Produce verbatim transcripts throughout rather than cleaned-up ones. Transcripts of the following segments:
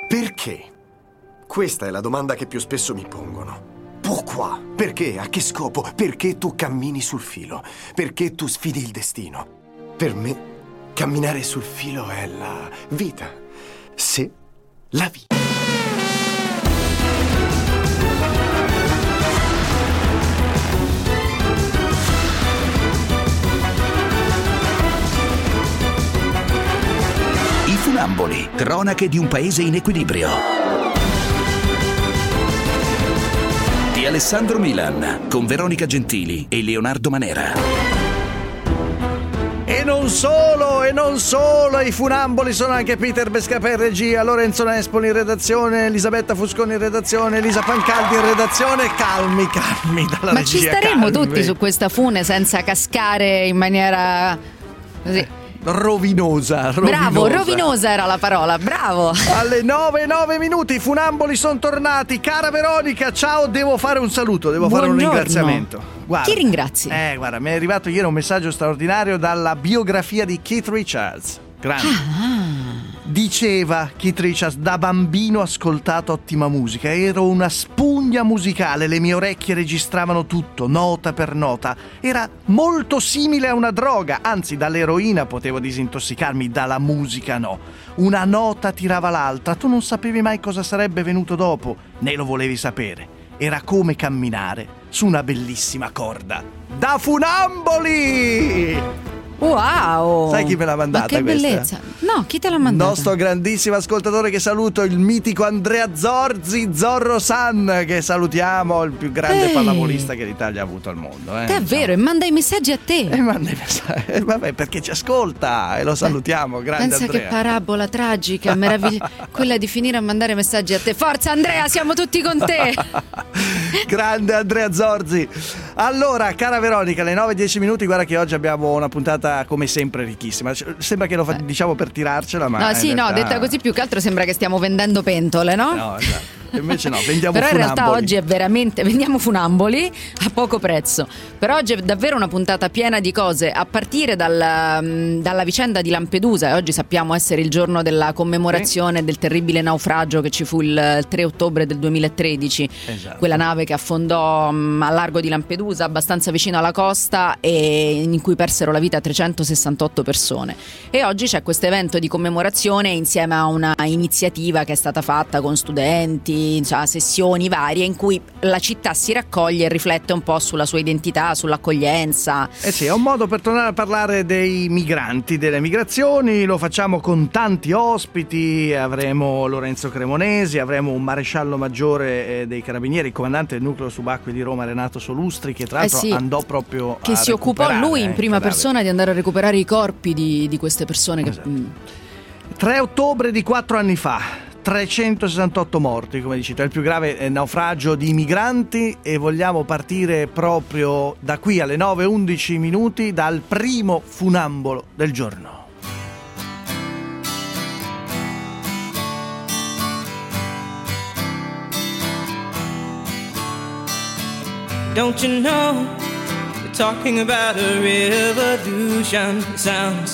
Perché? Questa è la domanda che più spesso mi pongono. Pourquoi? Perché? A che scopo? Perché tu cammini sul filo? Perché tu sfidi il destino? Per me, camminare sul filo è la vita. Se la vita. I Funamboli, cronache di un paese in equilibrio. Di Alessandro Milan, con Veronica Gentili e Leonardo Manera. E non solo, e non solo, i Funamboli sono anche Peter Bescapè in regia, Lorenzo Nespoli in redazione, Elisabetta Fusconi in redazione, Elisa Pancaldi in redazione. Calmi, calmi dalla Ma regia. ci staremo calmi. tutti su questa fune senza cascare in maniera così. Rovinosa, rovinosa. Bravo, rovinosa era la parola, bravo. Alle nove e nove minuti i Funamboli sono tornati. Cara Veronica, ciao, devo fare un saluto, devo Buongiorno. fare un ringraziamento. Guarda, Chi ringrazi? Eh, guarda, mi è arrivato ieri un messaggio straordinario dalla biografia di Keith Richards. Grande. Ah. Diceva Keith Richards: da bambino ho ascoltato ottima musica, ero una spugna musicale, le mie orecchie registravano tutto, nota per nota. Era molto simile a una droga, anzi dall'eroina potevo disintossicarmi, dalla musica no. Una nota tirava l'altra, tu non sapevi mai cosa sarebbe venuto dopo, né lo volevi sapere. Era come camminare su una bellissima corda. Da Funamboli! Wow! Sai chi me l'ha mandata? Ma che questa? bellezza! No, chi te l'ha mandata? Nostro grandissimo ascoltatore che saluto, il mitico Andrea Zorzi, Zorro San, che salutiamo, il più grande Ehi. pallavolista che l'Italia ha avuto al mondo. Eh, Davvero, e manda i messaggi a te. E manda i messaggi. Eh, vabbè, perché ci ascolta e lo salutiamo, grande Pensa Andrea. che parabola tragica, meraviglia, quella di finire a mandare messaggi a te. Forza Andrea, siamo tutti con te. Grande Andrea Zorzi. Allora, cara Veronica, alle nove e dieci minuti, guarda che oggi abbiamo una puntata come sempre ricchissima. Sembra che lo fa, diciamo per tirarcela, ma No, sì, in no, realtà... detta così più che altro sembra che stiamo vendendo pentole, no? No, esatto. Invece no, vendiamo Però in funamboli. realtà oggi è veramente, vendiamo funamboli a poco prezzo. Però oggi è davvero una puntata piena di cose, a partire dalla, dalla vicenda di Lampedusa, e oggi sappiamo essere il giorno della commemorazione sì. del terribile naufragio che ci fu il tre ottobre del duemilatredici. Esatto. Quella nave che affondò um, a largo di Lampedusa, abbastanza vicino alla costa, e in cui persero la vita trecentosessantotto persone. E oggi c'è questo evento di commemorazione insieme a una iniziativa che è stata fatta con studenti, cioè, sessioni varie in cui la città si raccoglie e riflette un po' sulla sua identità, sull'accoglienza. Eh sì, è un modo per tornare a parlare dei migranti, delle migrazioni. Lo facciamo con tanti ospiti. Avremo Lorenzo Cremonesi, avremo un maresciallo maggiore dei carabinieri, il comandante del nucleo subacquei di Roma Renato Solustri, che tra l'altro eh sì, andò proprio che a si occupò lui in prima persona di andare a recuperare i corpi di, di queste persone. Esatto. Che... tre ottobre di quattro anni fa, trecentosessantotto morti, come dici tu, è il più grave naufragio di migranti, e vogliamo partire proprio da qui alle nove e undici minuti dal primo funambolo del giorno. Don't you know we're talking about a revolution? It sounds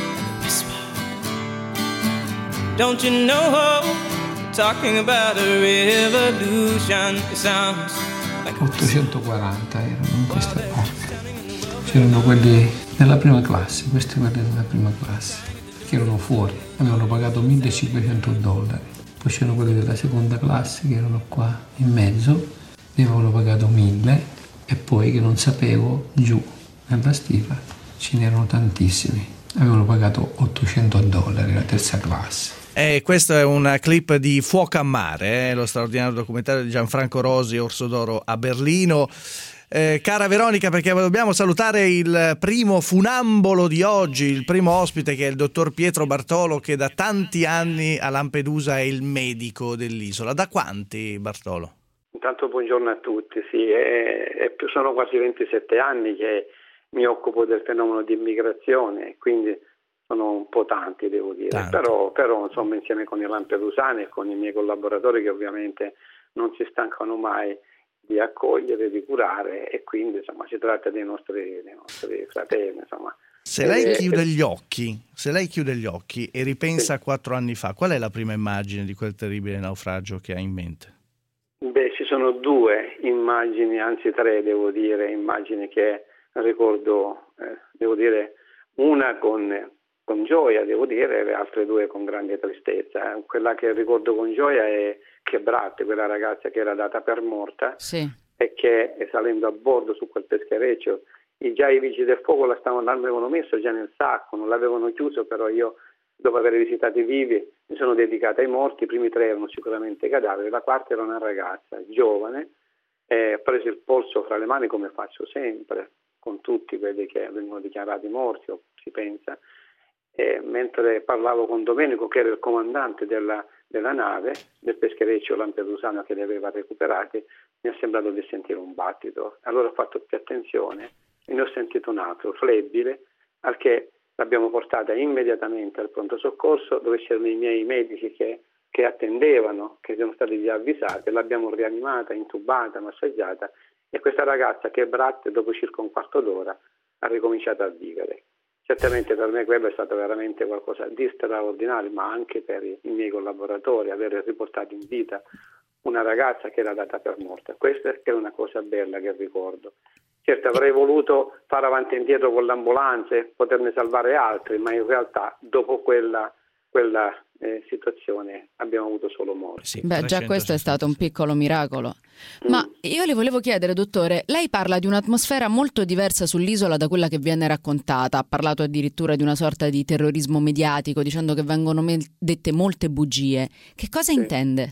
Don't you know, talking about a revolution, it sounds like ottocentoquaranta erano in questa parte. C'erano quelli della prima classe, questi quelli della prima classe, che erano fuori, avevano pagato millecinquecento dollari. Poi c'erano quelli della seconda classe che erano qua in mezzo, ne avevano pagato mille, e poi che non sapevo, giù nella stiva ce n'erano tantissimi, avevano pagato ottocento dollari la terza classe. Eh, questo è un clip di Fuoco a Mare, eh, lo straordinario documentario di Gianfranco Rosi, Orso d'Oro a Berlino. Eh, cara Veronica, perché dobbiamo salutare il primo funambolo di oggi, il primo ospite, che è il dottor Pietro Bartolo, che da tanti anni a Lampedusa è il medico dell'isola. Da quanti, Bartolo? Intanto buongiorno a tutti, sì, è, è più, sono quasi ventisette anni che mi occupo del fenomeno di immigrazione, quindi sono un po' tanti, devo dire, tanti. Però, però insomma, insieme con i lampedusani e con i miei collaboratori, che ovviamente non si stancano mai di accogliere, di curare, e quindi insomma si tratta dei nostri, dei nostri fratelli, insomma. Se lei chiude gli occhi, se lei chiude gli occhi e ripensa a quattro anni fa, qual è la prima immagine di quel terribile naufragio che ha in mente? Beh, ci sono due immagini, anzi tre devo dire, immagini che ricordo, eh, devo dire, una con, con gioia, devo dire, e le altre due con grande tristezza. Eh. Quella che ricordo con gioia è Chebrat, quella ragazza che era data per morta, sì, e che salendo a bordo su quel peschereccio, i, già i vigili del fuoco la stavano, l'avevano messo già nel sacco, non l'avevano chiuso, però io, dopo aver visitato i vivi, mi sono dedicata ai morti. I primi tre erano sicuramente cadaveri, la quarta era una ragazza giovane, e ho preso il polso fra le mani come faccio sempre con tutti quelli che vengono dichiarati morti, o si pensa, e mentre parlavo con Domenico, che era il comandante della, della nave, del peschereccio lampedusano che li aveva recuperati, mi è sembrato di sentire un battito. Allora ho fatto più attenzione e ne ho sentito un altro, flebile, al che l'abbiamo portata immediatamente al pronto soccorso, dove c'erano i miei medici che, che attendevano, che sono stati già avvisati, l'abbiamo rianimata, intubata, massaggiata, e questa ragazza, che è Brat, dopo circa un quarto d'ora ha ricominciato a vivere. Certamente per me quello è stato veramente qualcosa di straordinario, ma anche per i, i miei collaboratori, aver riportato in vita una ragazza che era data per morta. Questa è una cosa bella che ricordo. Certo, avrei voluto fare avanti e indietro con l'ambulanza e poterne salvare altri, ma in realtà dopo quella, quella eh, situazione abbiamo avuto solo morti. Sì, beh, già questo è stato un piccolo miracolo. Mm. Ma io le volevo chiedere, dottore, lei parla di un'atmosfera molto diversa sull'isola da quella che viene raccontata. Ha parlato addirittura di una sorta di terrorismo mediatico, dicendo che vengono me- dette molte bugie. Che cosa sì. intende?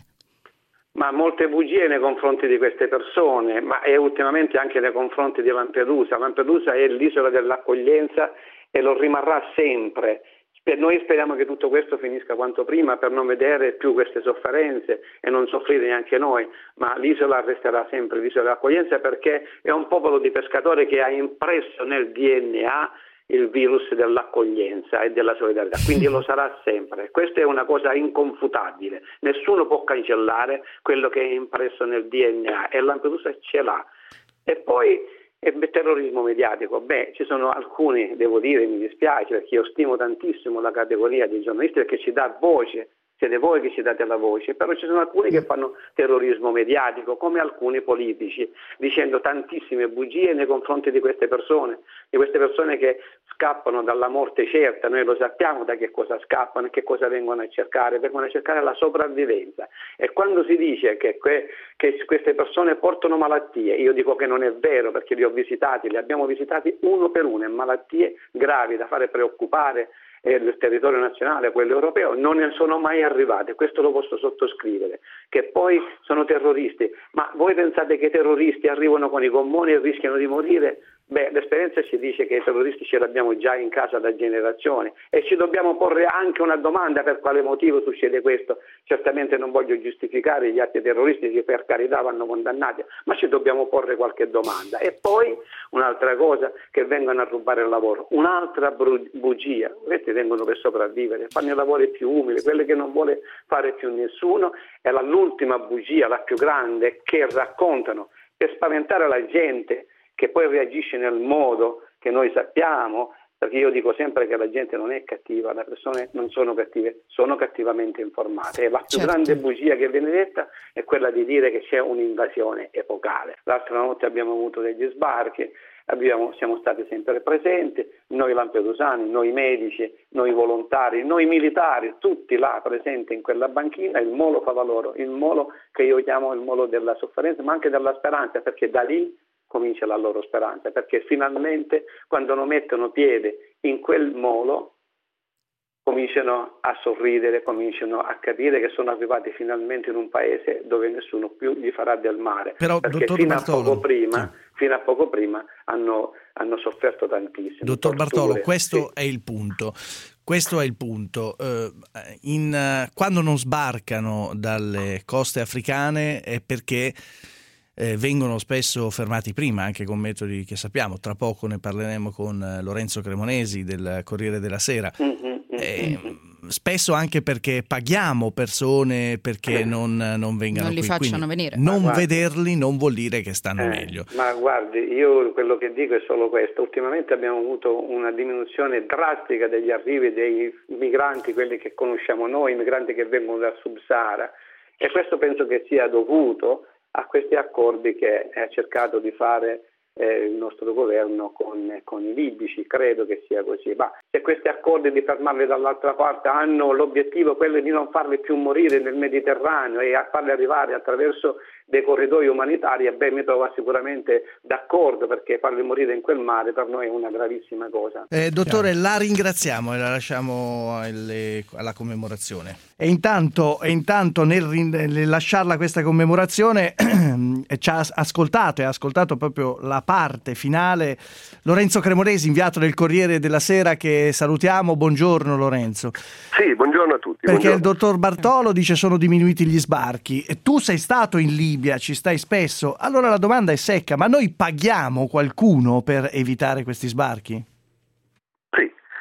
Ma molte bugie nei confronti di queste persone, ma e ultimamente anche nei confronti di Lampedusa. Lampedusa è l'isola dell'accoglienza e lo rimarrà sempre. Noi speriamo che tutto questo finisca quanto prima, per non vedere più queste sofferenze e non soffrire neanche noi, ma l'isola resterà sempre l'isola dell'accoglienza, perché è un popolo di pescatori che ha impresso nel D N A il virus dell'accoglienza e della solidarietà, quindi lo sarà sempre. Questa è una cosa inconfutabile, nessuno può cancellare quello che è impresso nel D N A e Lampedusa ce l'ha. E poi il terrorismo mediatico, beh, ci sono alcuni, devo dire, mi dispiace, perché io stimo tantissimo la categoria dei giornalisti, perché ci dà voce. Siete voi che ci date la voce, però ci sono alcuni che fanno terrorismo mediatico, come alcuni politici, dicendo tantissime bugie nei confronti di queste persone, di queste persone che scappano dalla morte certa. Noi lo sappiamo da che cosa scappano e che cosa vengono a cercare, vengono a cercare la sopravvivenza. E quando si dice che, que- che queste persone portano malattie, io dico che non è vero, perché li ho visitati, li abbiamo visitati uno per uno, e malattie gravi da fare preoccupare il territorio nazionale, quello europeo, non ne sono mai arrivate. Questo lo posso sottoscrivere. Che poi sono terroristi, ma voi pensate che i terroristi arrivano con i gommoni e rischiano di morire? Beh, l'esperienza ci dice che i terroristi ce l'abbiamo già in casa da generazioni, e ci dobbiamo porre anche una domanda: per quale motivo succede questo? Certamente non voglio giustificare gli atti terroristici, che per carità vanno condannati, ma ci dobbiamo porre qualche domanda. E poi un'altra cosa, che vengono a rubare il lavoro, un'altra bru- bugia. Questi vengono per sopravvivere, fanno i lavori più umili, quelle che non vuole fare più nessuno. E la, l'ultima bugia, la più grande, che raccontano per spaventare la gente, che poi reagisce nel modo che noi sappiamo, perché io dico sempre che la gente non è cattiva, le persone non sono cattive, sono cattivamente informate. E la più certo. grande bugia che viene detta è quella di dire che c'è un'invasione epocale. L'altra notte abbiamo avuto degli sbarchi, abbiamo, siamo stati sempre presenti, noi lampedusani, noi medici, noi volontari, noi militari, tutti là presenti in quella banchina. Il molo fa valore, il molo che io chiamo il molo della sofferenza, ma anche della speranza, perché da lì comincia la loro speranza, perché finalmente quando non mettono piede in quel molo cominciano a sorridere, cominciano a capire che sono arrivati finalmente in un paese dove nessuno più gli farà del male. Però, perché dottor fino Bartolo, a poco prima, sì. fino a poco prima hanno, hanno sofferto tantissimo. Dottor torture. Bartolo, questo sì. è il punto. Questo è il punto. Uh, in, uh, quando non sbarcano dalle coste africane è perché Eh, vengono spesso fermati prima, anche con metodi che sappiamo. Tra poco ne parleremo con eh, Lorenzo Cremonesi del Corriere della Sera. Mm-hmm, eh, mm-hmm. spesso anche perché paghiamo persone perché eh. non, non vengano non li qui. facciano Quindi venire. Non guardi, vederli non vuol dire che stanno eh, meglio. Ma guardi, io quello che dico è solo questo. Ultimamente abbiamo avuto una diminuzione drastica degli arrivi dei migranti, quelli che conosciamo noi, i migranti che vengono dal Sub-Sahara, e questo penso che sia dovuto a questi accordi che ha cercato di fare eh, il nostro governo con, con i libici. Credo che sia così. Ma se questi accordi di fermarli dall'altra parte hanno l'obiettivo quello di non farli più morire nel Mediterraneo e a farli arrivare attraverso dei corridoi umanitari, beh, mi trovo sicuramente d'accordo, perché farli morire in quel mare per noi è una gravissima cosa. Eh, dottore, la ringraziamo e la lasciamo alle, alla commemorazione. E intanto, e intanto nel, nel lasciarla questa commemorazione ci ha ascoltato e ha ascoltato proprio la parte finale Lorenzo Cremolesi, inviato del Corriere della Sera, che salutiamo. Buongiorno Lorenzo. Sì, buongiorno a tutti. Perché buongiorno. Il dottor Bartolo dice sono diminuiti gli sbarchi e tu sei stato in Libia, ci stai spesso. Allora la domanda è secca: ma noi paghiamo qualcuno per evitare questi sbarchi? Sì,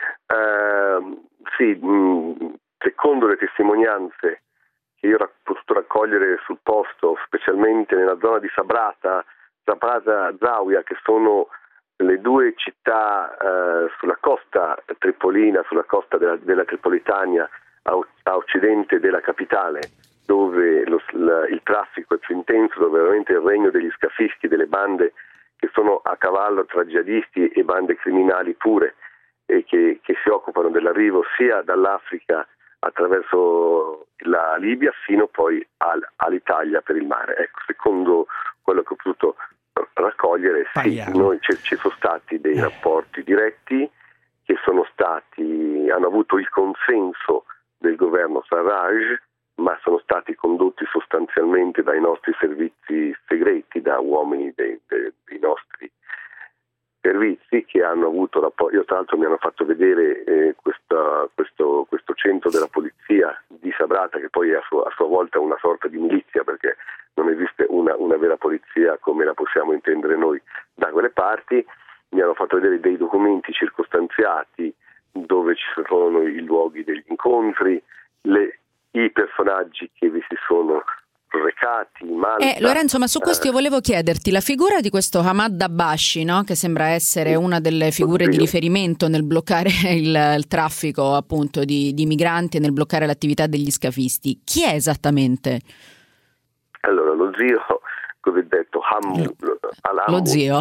eh, sì mh, secondo le testimonianze che io ho potuto raccogliere sul posto, specialmente nella zona di Sabrata, Sabrata Zawiya, che sono le due città eh, sulla costa tripolina, sulla costa della, della Tripolitania, a, a occidente della capitale, dove lo, la, il traffico è più intenso, dove veramente il regno degli scafisti, delle bande che sono a cavallo tra jihadisti e bande criminali pure, e che, che si occupano dell'arrivo sia dall'Africa attraverso la Libia fino poi al, all'Italia per il mare. Ecco, secondo quello che ho potuto raccogliere, sì, noi ci, ci sono stati dei rapporti diretti che sono stati, hanno avuto il consenso del governo Sarraj, ma sono stati condotti sostanzialmente dai nostri servizi segreti, da uomini dei, dei, dei nostri servizi, che hanno avuto rapporti. Io tra l'altro mi hanno fatto vedere eh, questa, questo, questo centro della polizia di Sabrata, che poi è a sua, a sua volta una sorta di milizia, perché non esiste una, una vera polizia come la possiamo intendere noi da quelle parti. Mi hanno fatto vedere dei documenti circostanziati dove ci sono i luoghi degli incontri, le, i personaggi che vi si sono recati, Malta. Eh, Lorenzo, ma su questo io volevo chiederti, la figura di questo Hamad Dabashi, no? Che sembra essere una delle figure di riferimento nel bloccare il, il traffico appunto di, di migranti e nel bloccare l'attività degli scafisti, chi è esattamente? Allora, lo zio cosiddetto Hamoud Al-Hamoud. Lo zio.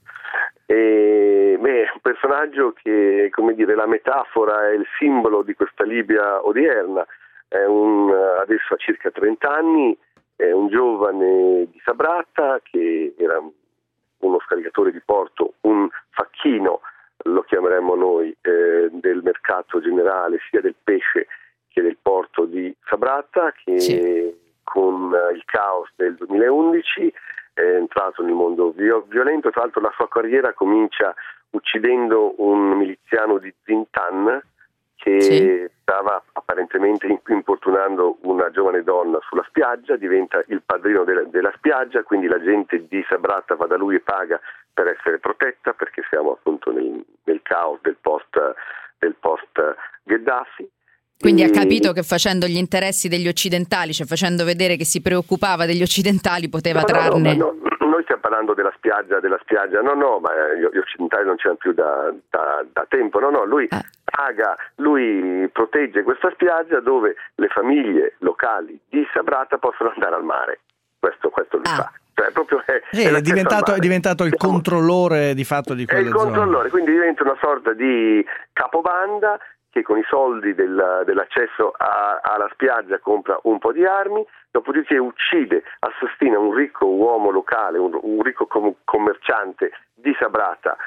E, beh, è un personaggio che, come dire, la metafora è il simbolo di questa Libia odierna. È un, adesso ha circa trenta anni, è un giovane di Sabrata che era uno scaricatore di porto, un facchino, lo chiameremmo noi, eh, del mercato generale sia del pesce che del porto di Sabrata, che sì. Con il caos del duemilaundici è entrato nel mondo violento. Tra l'altro la sua carriera comincia uccidendo un miliziano di Zintan che sì. stava apparentemente importunando una giovane donna sulla spiaggia, diventa il padrino della, della spiaggia, quindi la gente di Sabrata va da lui e paga per essere protetta, perché siamo appunto nel, nel caos del post, del post Gheddafi. Quindi ha capito che facendo gli interessi degli occidentali, cioè facendo vedere che si preoccupava degli occidentali, poteva no, trarne... No, no, no, noi stiamo parlando della spiaggia, della spiaggia, no, no, ma gli occidentali non c'erano più da, da, da tempo, no, no, lui ah. paga, lui protegge questa spiaggia dove le famiglie locali di Sabrata possono andare al mare, questo, questo lui ah. fa. Cioè, proprio è, eh, è, diventato, è diventato il Siamo, controllore di fatto di quelle zone. È il controllore, zone. Quindi diventa una sorta di capobanda che con i soldi del, dell'accesso a, alla spiaggia compra un po' di armi, dopodiché uccide, assassina un ricco uomo locale, un, un ricco com- commerciante di Sabrata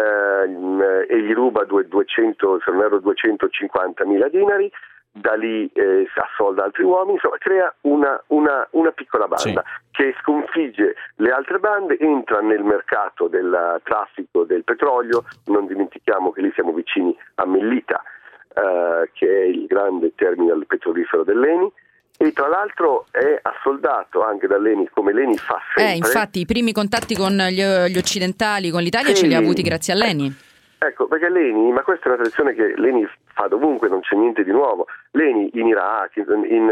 eh, e gli ruba duecento, se non erro duecentocinquantamila dinari, da lì eh, assolda altri uomini, insomma crea una, una, una piccola banda sì. che sconfigge le altre bande, entra nel mercato del traffico del petrolio. Non dimentichiamo che lì siamo vicini a Mellita, Uh, che è il grande terminal petrolifero dell'Eni, e tra l'altro è assoldato anche dall'Eni, come l'Eni fa sempre. Eh, infatti i primi contatti con gli, gli occidentali, con l'Italia sì. ce li ha avuti grazie all'Eni. Ecco, perché l'Eni, ma questa è una tradizione che l'Eni fa dovunque, non c'è niente di nuovo. L'Eni in Iraq, in, in,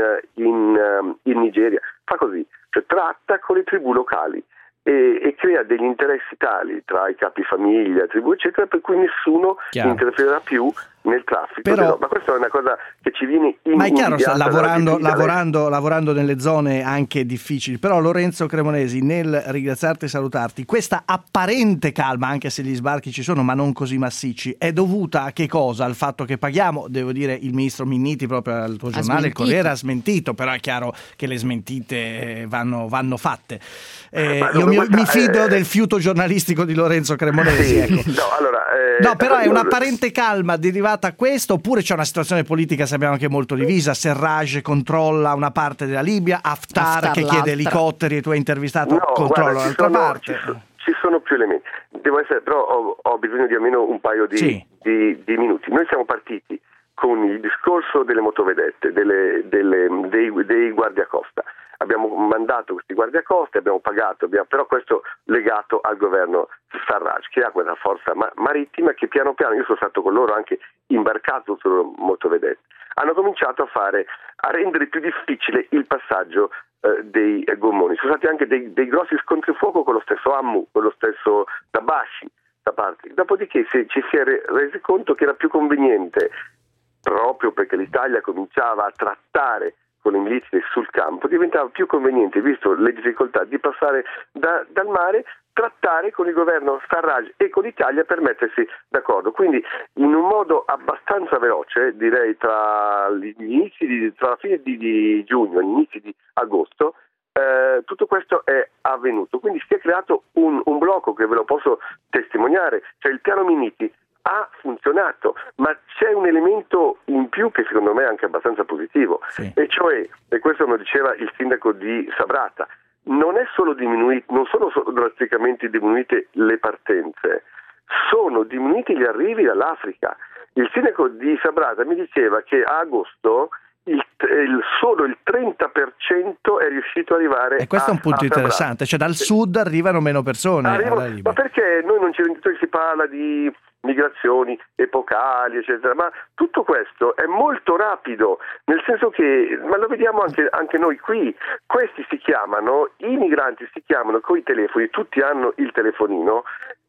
in, in Nigeria, fa così, cioè tratta con le tribù locali e, e crea degli interessi tali tra i capi famiglia, tribù eccetera, per cui nessuno Chiaro. interferirà più nel traffico. Però, ma questa è una cosa che ci viene in, ma è chiaro, sta invidiata lavorando, dalla lavorando, lavorando nelle zone anche difficili. Però Lorenzo Cremonesi, nel ringraziarti e salutarti, questa apparente calma, anche se gli sbarchi ci sono ma non così massicci, è dovuta a che cosa? Al fatto che paghiamo? Devo dire, il ministro Minniti proprio al tuo Ha giornale, il smentito. Corriere, ha smentito, però è chiaro che le smentite vanno, vanno fatte. Eh, Ma io mi, guarda, mi fido eh, del fiuto giornalistico di Lorenzo Cremonesi. Sì, Ecco. no, allora, eh, No, però è io- un'apparente calma derivata a questo, oppure c'è una situazione politica, sappiamo anche molto divisa. Serraj controlla una parte della Libia, Haftar, Haftar che l'altra. chiede elicotteri e tu hai intervistato, No, controlla guarda, ci l'altra sono, parte. Ci, so- ci sono più elementi. Devo essere, però ho, ho bisogno di almeno un paio di, Sì. di- di minuti. Noi siamo partiti con il discorso delle motovedette, delle, delle- dei, dei guardiacosta. Abbiamo mandato questi guardiacoste, abbiamo pagato, abbiamo, però questo legato al governo Sarraj, che ha quella forza ma- marittima che piano piano, io sono stato con loro anche imbarcato sulle motovedette, hanno cominciato a fare, a rendere più difficile il passaggio eh, dei eh, gommoni. Sono stati anche dei, dei grossi scontri fuoco con lo stesso Ammu, con lo stesso Dabashi, da parte. Dopodiché si, ci si è re- resi conto che era più conveniente, proprio perché l'Italia cominciava a trattare con le milizie sul campo, diventava più conveniente, visto le difficoltà di passare da, dal mare, trattare con il governo Sarraj e con l'Italia per mettersi d'accordo. Quindi in un modo abbastanza veloce, direi tra gli inizi di, tra la fine di, di giugno e gli inizi di agosto, eh, tutto questo è avvenuto. Quindi si è creato un, un blocco che ve lo posso testimoniare, cioè il piano Minniti ha funzionato, ma c'è un elemento in più che secondo me è anche abbastanza positivo, Sì. e cioè, e questo lo diceva il sindaco di Sabrata, non è solo diminuito, non sono solo drasticamente diminuite le partenze, sono diminuiti gli arrivi dall'Africa. Il sindaco di Sabrata mi diceva che a agosto il, il, solo il trenta per cento è riuscito ad arrivare. E questo a, è un punto a Sabrata. interessante, cioè dal sud arrivano meno persone Arrivo- alla Libia. ma perché noi non ci rendiamo conto che si parla di migrazioni epocali, eccetera, ma tutto questo è molto rapido, nel senso che, ma lo vediamo anche, anche noi qui, questi si chiamano, i migranti si chiamano coi telefoni, tutti hanno il telefonino,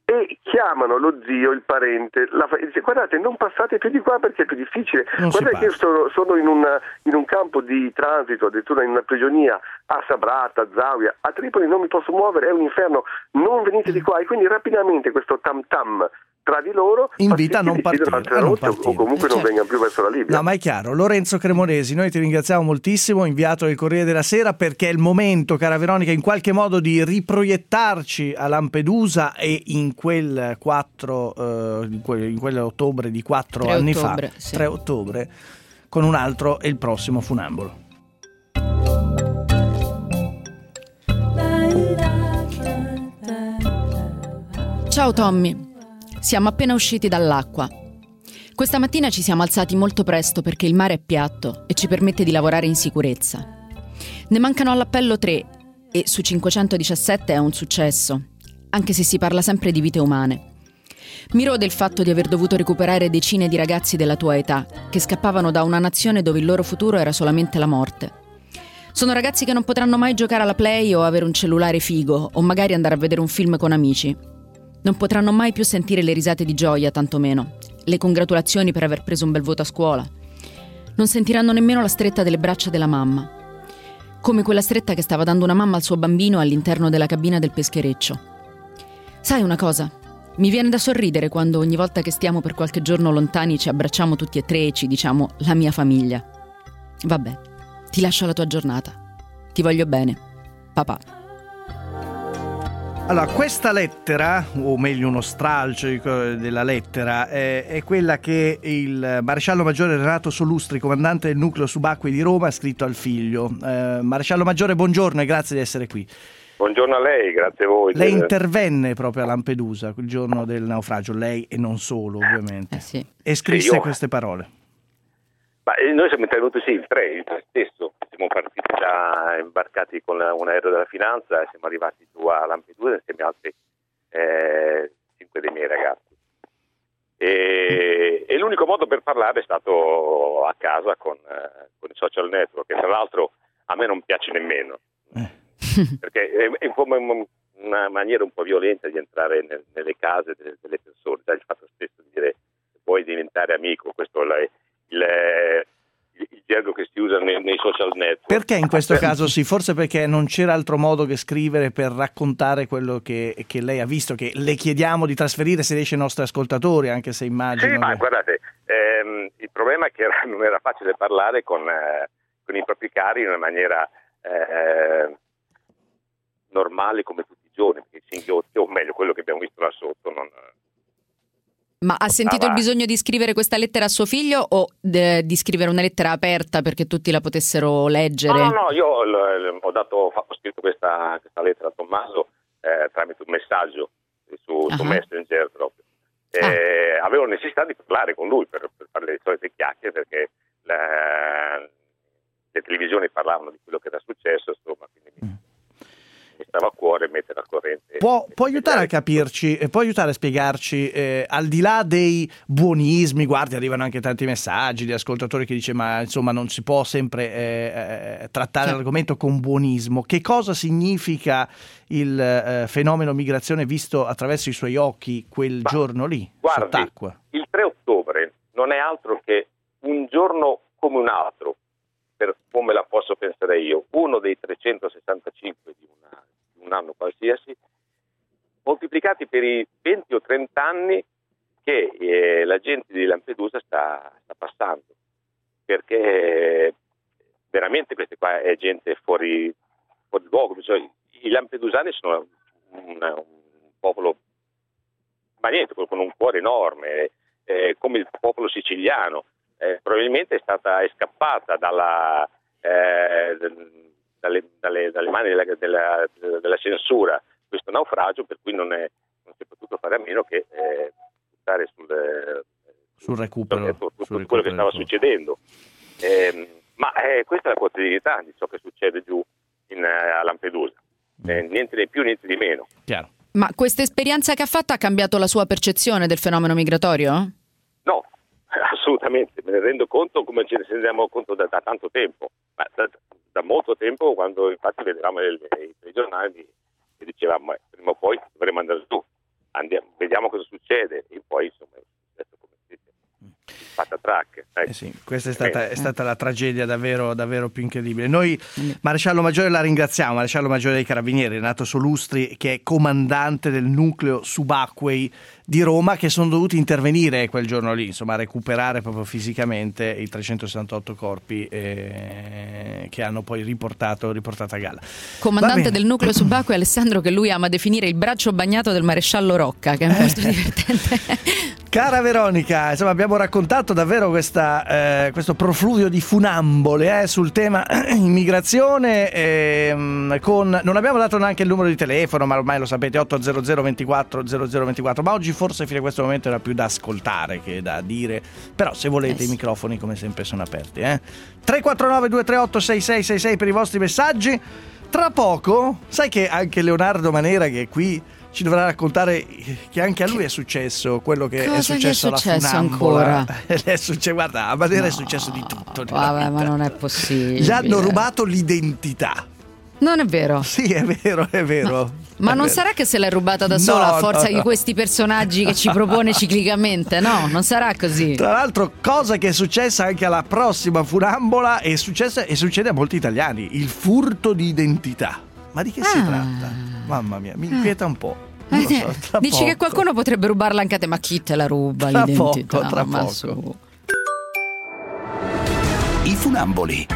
e chiamano lo zio, il parente, la, fa- e dice guardate non passate più di qua perché è più difficile, Non si guardate che io passa. sono, sono in, una, in un campo di transito, addirittura in una prigionia a Sabrata, a Zawiya, a Tripoli non mi posso muovere, è un inferno, non venite di qua. E quindi rapidamente questo tam tam tra di loro Invita a fa sì non che decidano partire, altre a non rotte o- partire. o comunque Eh, non certo. vengano più verso la Libia. No, ma è chiaro. Lorenzo Cremonesi, noi ti ringraziamo moltissimo, inviato del Corriere della Sera, perché è il momento, cara Veronica, in qualche modo di riproiettarci a Lampedusa e in quel quattro eh, in, quel, in quell'ottobre di quattro tre anni ottobre, fa, sì. tre ottobre, con un altro e il prossimo funambolo. Ciao Tommy, siamo appena usciti dall'acqua. Questa mattina ci siamo alzati molto presto perché il mare è piatto e ci permette di lavorare in sicurezza. Ne mancano all'appello tre e su cinquecentodiciassette è un successo, anche se si parla sempre di vite umane. Mi rode il fatto di aver dovuto recuperare decine di ragazzi della tua età che scappavano da una nazione dove il loro futuro era solamente la morte. Sono ragazzi che non potranno mai giocare alla Play o avere un cellulare figo o magari andare a vedere un film con amici. Non potranno mai più sentire le risate di gioia, tantomeno le congratulazioni per aver preso un bel voto a scuola. Non sentiranno nemmeno la stretta delle braccia della mamma, come quella stretta che stava dando una mamma al suo bambino all'interno della cabina del peschereccio. Sai una cosa? Mi viene da sorridere quando ogni volta che stiamo per qualche giorno lontani ci abbracciamo tutti e tre e ci diciamo la mia famiglia. Vabbè, ti lascio la tua giornata. Ti voglio bene, papà. Allora, questa lettera, o meglio uno stralcio della lettera, è, è quella che il maresciallo maggiore Renato Solustri, comandante del nucleo subacquei di Roma, ha scritto al figlio. Eh, maresciallo maggiore, buongiorno e grazie di essere qui. Buongiorno a lei, grazie a voi. Lei intervenne proprio a Lampedusa quel giorno del naufragio, lei e non solo ovviamente, Eh sì. e scrisse Sì, io- queste parole. Ma eh, noi siamo intervenuti sì, il tre, il tre stesso, siamo partiti da imbarcati con la- un aereo della finanza e siamo arrivati giù a Lampedusa insieme a altri eh, cinque dei miei ragazzi. E, e l'unico modo per parlare è stato a casa con, eh, con i social network, che tra l'altro a me non piace nemmeno, perché è, è un po' una maniera un po' violenta di entrare nel, nelle case delle, delle persone, dai, il fatto stesso di dire puoi diventare amico, questo è il, il, il gergo che si usa nei, nei social network. Perché in questo per... caso sì? Forse perché non c'era altro modo che scrivere per raccontare quello che, che lei ha visto, che le chiediamo di trasferire se riesce ai nostri ascoltatori, anche se immagino... Sì, ma che... guardate, ehm, il problema è che era, non era facile parlare con, eh, con i propri cari in una maniera eh, normale come tutti i giorni, perché i singhiozzi, o meglio, quello che abbiamo visto là sotto non... Ma ha sentito il bisogno di scrivere questa lettera a suo figlio o de, di scrivere una lettera aperta perché tutti la potessero leggere? No, no, no, io l, ho, dato, ho scritto questa, questa lettera a Tommaso eh, tramite un messaggio su, uh-huh. su Messenger proprio. E ah. Avevo necessità di parlare con lui per, per fare le solite chiacchiere, perché la, le televisioni parlavano di quello che era successo, insomma, quindi mi, mi stava a cuore mettere al corrente. Può, può aiutare a capirci, può aiutare a spiegarci, eh, al di là dei buonismi, guardi, arrivano anche tanti messaggi di ascoltatori che dice ma insomma non si può sempre eh, eh, trattare sì. l'argomento con buonismo, che cosa significa il eh, fenomeno migrazione visto attraverso i suoi occhi quel ma, giorno lì, guardi, sott'acqua? Il tre ottobre non è altro che un giorno come un altro, per come la posso pensare io, uno dei trecentosessantacinque di una, un anno qualsiasi, moltiplicati per i venti o trenta anni che eh, la gente di Lampedusa sta, sta passando, perché veramente questa qua è gente fuori, fuori luogo. Cioè, i lampedusani sono un, un popolo, ma niente, con un cuore enorme, eh, come il popolo siciliano. Eh, probabilmente è stata è scappata dalla, eh, dalle, dalle, dalle mani della, della, della censura questo naufragio, per cui non, è, non si è potuto fare a meno che eh, buttare sul, eh, sul recupero, sul, sul, sul quello che stava recupero. succedendo. Eh, ma eh, questa è la quotidianità di ciò che succede giù in, a Lampedusa, eh, niente di più, niente di meno. Chiaro. Ma questa esperienza che ha fatto ha cambiato la sua percezione del fenomeno migratorio? No, assolutamente, me ne rendo conto come ce ne rendiamo conto da, da tanto tempo, ma da, da molto tempo, quando infatti vedevamo i telegiornali e dicevamo eh, prima o poi dovremo andare su, andiamo, vediamo cosa succede, e poi insomma fatta track. Ecco. Eh sì, questa è stata, è stata la tragedia davvero, davvero più incredibile. Noi, Maresciallo Maggiore, la ringraziamo, Maresciallo Maggiore dei Carabinieri, Renato Solustri, che è comandante del nucleo subacquei di Roma, che sono dovuti intervenire quel giorno lì, insomma, a recuperare proprio fisicamente i trecentosessantotto corpi eh, che hanno poi riportato, riportato a galla. Comandante del nucleo subacqueo Alessandro, che lui ama definire il braccio bagnato del maresciallo Rocca, che è molto divertente. Cara Veronica, insomma, abbiamo raccontato davvero questa, eh, questo profluvio di funambole eh, sul tema immigrazione. Eh, con, non abbiamo dato neanche il numero di telefono, ma ormai lo sapete, otto zero zero ventiquattro zero zero ventiquattro. Ma oggi forse fino a questo momento era più da ascoltare che da dire. Però se volete, eh sì, i microfoni come sempre sono aperti. Eh. tre quattro nove due tre otto sei sei sei sei per i vostri messaggi. Tra poco, sai che anche Leonardo Manera, che è qui, ci dovrà raccontare che anche a lui è successo quello che Cosa è successo, è successo alla funambola. Ancora? È successo, guarda, a Manera no, è successo di tutto. Vabbè, ma non è possibile. Gli hanno rubato l'identità. Non è vero. Sì, è vero, è vero. No. Ma è non vero. sarà che se l'è rubata da sola no, a forza no, no. di questi personaggi che ci propone ciclicamente? No, non sarà così. Tra l'altro, cosa che è successa anche alla prossima funambola è successa e succede a molti italiani: il furto di identità. Ma di che ah. si tratta? Mamma mia, mi inquieta un po'. Non lo so, tra Dici poco. che qualcuno potrebbe rubarla anche a te, ma chi te la ruba Tra l'identità? poco, tra ma poco. su. I funamboli.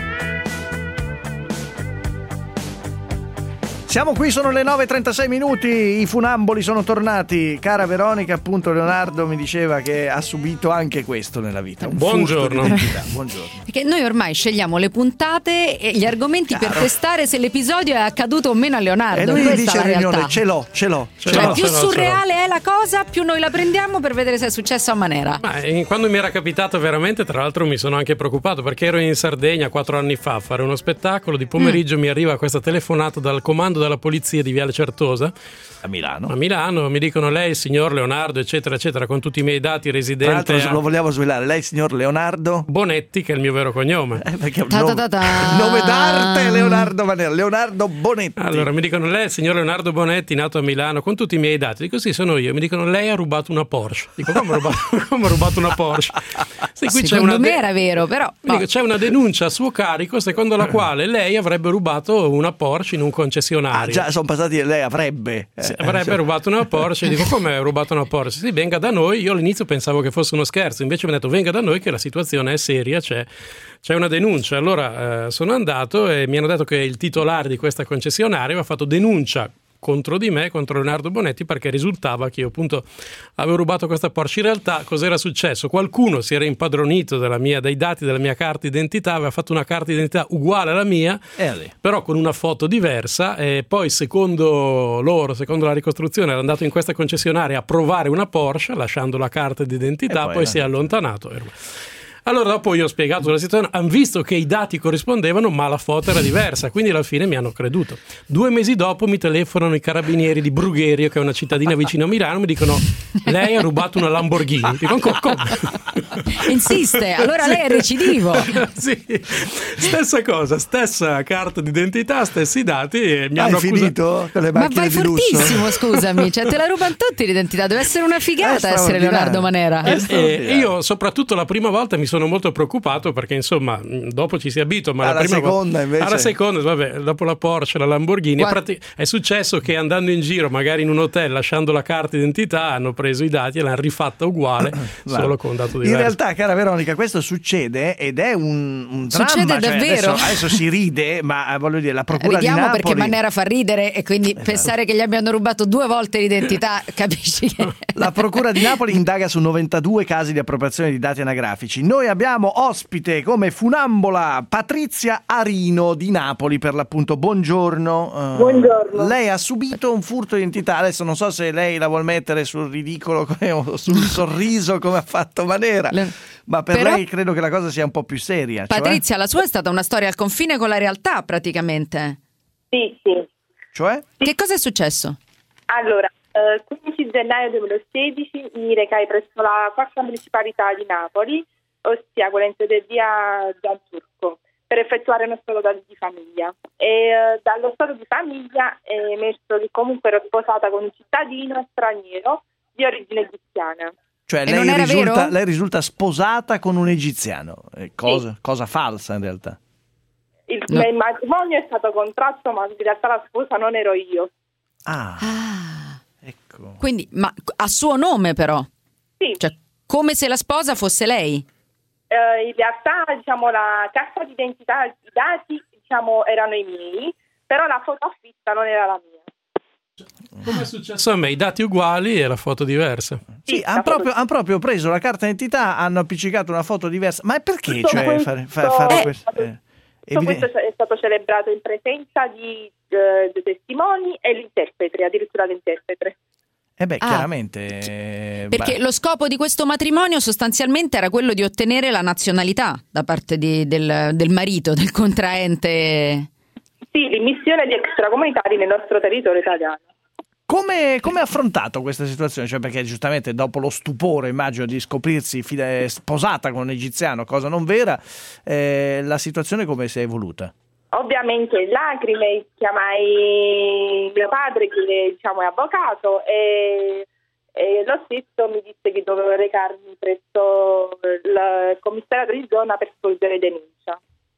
Siamo qui, sono le nove e trentasei minuti, i funamboli sono tornati. Cara Veronica, appunto Leonardo mi diceva che ha subito anche questo nella vita. Un Buongiorno. furto di identità. Buongiorno. Perché noi ormai scegliamo le puntate e gli argomenti Chiaro. per testare se l'episodio è accaduto o meno a Leonardo. E lui Questa dice è la in riunione, realtà. ce l'ho, ce l'ho. Ce Cioè, l'ho. più ce l'ho, ce l'ho. surreale è la cosa, più noi la prendiamo per vedere se è successo a Manera. Ma eh, quando mi era capitato veramente, tra l'altro mi sono anche preoccupato, perché ero in Sardegna quattro anni fa a fare uno spettacolo, di pomeriggio mm. mi arriva questa telefonata dal comando dalla polizia di Viale Certosa a Milano. A Milano mi dicono: lei, il signor Leonardo, eccetera, eccetera, con tutti i miei dati residente. Tra l'altro, a... lo vogliamo svelare, lei, signor Leonardo Bonetti, che è il mio vero cognome. Eh, perché è un nome, nome d'arte, Leonardo Manera, Leonardo Bonetti. Allora mi dicono: lei è il signor Leonardo Bonetti, nato a Milano, con tutti i miei dati. Dico: sì, sono io. Mi dicono: lei ha rubato una Porsche. Dico: come ho rubato, come ho rubato una Porsche? Sì, qui secondo c'è una me de- era vero, però dico, c'è una denuncia a suo carico secondo la quale lei avrebbe rubato una Porsche in un concessionario. Ah, già sono passati, lei avrebbe eh, sì, avrebbe rubato una Porsche. Dico: come hai rubato una Porsche? Sì, venga da noi. Io all'inizio pensavo che fosse uno scherzo, invece mi ha detto: venga da noi che la situazione è seria, c'è, c'è una denuncia. Allora eh, sono andato e mi hanno detto che il titolare di questa concessionaria aveva fatto denuncia contro di me, contro Leonardo Bonetti, perché risultava che io appunto avevo rubato questa Porsche. In realtà cos'era successo? Qualcuno si era impadronito della mia, dei dati della mia carta d'identità, aveva fatto una carta d'identità uguale alla mia, però con una foto diversa, e poi secondo loro, secondo la ricostruzione, era andato in questa concessionaria a provare una Porsche lasciando la carta d'identità, poi, poi si è allontanato. Allora dopo io ho spiegato la situazione, hanno visto che i dati corrispondevano ma la foto era diversa, quindi alla fine mi hanno creduto. Due mesi dopo mi telefonano i carabinieri di Brugherio, che è una cittadina vicino a Milano, mi dicono: lei ha rubato una Lamborghini. Dico: come? Insiste, allora sì. Lei è recidivo. Sì, stessa cosa, stessa carta d'identità, stessi dati, e mi Hai hanno finito con le macchine di lusso? Ma vai fortissimo, scusami, cioè te la rubano tutti l'identità, deve essere una figata essere Leonardo Manera. E, e io soprattutto la prima volta mi sono molto preoccupato, perché insomma dopo ci si abitua, ma alla la prima seconda volta, invece alla seconda, vabbè, dopo la Porsche, la Lamborghini, Guarda... è, è successo che andando in giro magari in un hotel lasciando la carta d'identità hanno preso i dati e l'hanno rifatta uguale solo con un dato diverso. In realtà, cara Veronica, questo succede ed è un, un dramma. Succede davvero. Cioè, adesso, adesso si ride, ma voglio dire, la procura Ridiamo di Napoli, perché Manera fa ridere, e quindi esatto. Pensare che gli abbiano rubato due volte l'identità, capisci che... La procura di Napoli indaga su novantadue casi di appropriazione di dati anagrafici. Noi abbiamo ospite come funambola Patrizia Arino di Napoli, per l'appunto. Buongiorno. Buongiorno. Uh, lei ha subito un furto di identità. Adesso non so se lei la vuol mettere sul ridicolo o sul sorriso come ha fatto Manera, Le... ma per Però... lei credo che la cosa sia un po' più seria. Patrizia, cioè... la sua è stata una storia al confine con la realtà, praticamente. Sì, sì. Cioè? Che cosa è successo? Allora, il quindici gennaio duemilasedici mi recai presso la quarta municipalità di Napoli, ossia quella in sede via Gian Turco, per effettuare uno stato di famiglia. E eh, dallo stato di famiglia è emerso che comunque ero sposata con un cittadino straniero di origine egiziana. Cioè lei risulta, lei risulta sposata con un egiziano, eh, cosa, sì. cosa falsa in realtà. Il, no. il matrimonio è stato contratto, ma in realtà la sposa non ero io. Ah, ah. Ecco. Quindi, ma a suo nome però? Sì. Cioè, come se la sposa fosse lei? Uh, in realtà, diciamo, la carta d'identità, i dati, diciamo, erano i miei, però la foto affissa non era la mia. Come è successo a me? I dati uguali e la foto diversa. Sì, sì hanno proprio, han proprio preso la carta d'identità, hanno appiccicato una foto diversa. Ma perché? Tutto cioè, questo, fare, fare, fare è questo? Stato, eh, tutto questo è stato celebrato in presenza di, uh, di testimoni e l'interprete, addirittura l'interprete. Eh beh, ah, chiaramente. Perché beh. lo scopo di questo matrimonio sostanzialmente era quello di ottenere la nazionalità da parte di, del, del marito, del contraente. Sì, l'immissione di extracomunitari nel nostro territorio italiano. Come, come ha affrontato questa situazione? Cioè, perché giustamente dopo lo stupore, immagino, di scoprirsi fide, sposata con un egiziano, cosa non vera, eh, la situazione come si è evoluta? Ovviamente in lacrime, chiamai mio padre che diciamo è avvocato e, e lo stesso mi disse che dovevo recarmi presso il commissariato di zona per svolgere denuncia.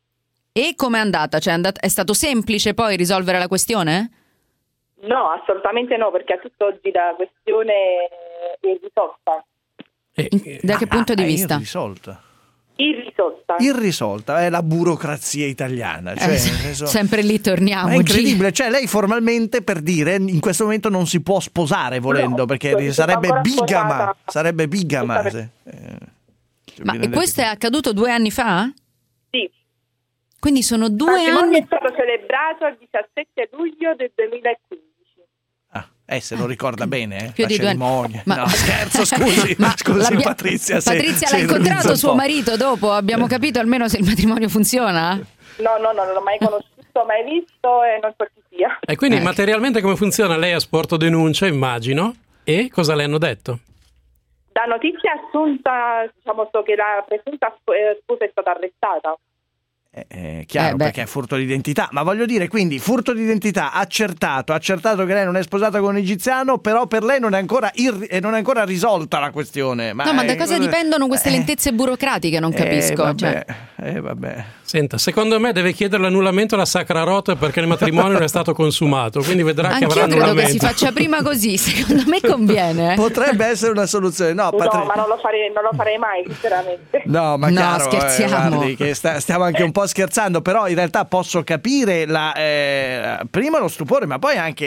E com'è andata? Cioè è, andat- è stato semplice poi risolvere la questione? No, assolutamente no, perché a tutt'oggi la questione è irrisolta. Eh, da che ah, punto di è vista? Irrisolta. Irrisolta. Irrisolta, è la burocrazia italiana. Cioè, eh, senso, sempre lì torniamo. È incredibile, cioè lei formalmente, per dire, in questo momento non si può sposare volendo, no, perché sarebbe bigama, sposata. sarebbe bigama. Per... Se, eh, Ma e questo è accaduto due anni fa? Sì. Quindi sono due il anni. È stato celebrato il diciassette luglio del duemilaquindici. Eh, se lo ricorda bene, eh? Più la di cerimonia. Ma... No, scherzo, scusi, ma scusi Patrizia. Patrizia se, l'ha se incontrato suo marito dopo? Abbiamo capito almeno se il matrimonio funziona? No, no, no, non l'ho mai conosciuto visto, mai visto e non so chi sia. E quindi Eh. materialmente come funziona? Lei ha sporto denuncia, immagino, e cosa le hanno detto? Da notizia assunta, diciamo, so che la presunta sp- eh, sposa è stata arrestata. Eh, eh, chiaro, Eh, beh. perché è furto di identità, ma voglio dire, quindi furto di identità accertato, accertato che lei non è sposata con un egiziano, però per lei non è ancora, ir- eh, non è ancora risolta la questione. Ma No, ma da eh, cosa dipendono queste eh, lentezze burocratiche? Non capisco. Eh, vabbè, cioè. eh, vabbè. Senta, secondo me deve chiedere l'annullamento alla Sacra Rota perché il matrimonio non è stato consumato, quindi vedrà che avrà Anch'io credo che si annullamento. faccia prima così, secondo me conviene. eh. Potrebbe essere una soluzione. No, No, Patri- ma non lo farei, non lo farei mai, sinceramente. No, ma No, chiaro, eh, scherziamo. guardi, che sta- stiamo anche un po' scherzando, però in realtà posso capire la, eh, prima lo stupore, ma poi anche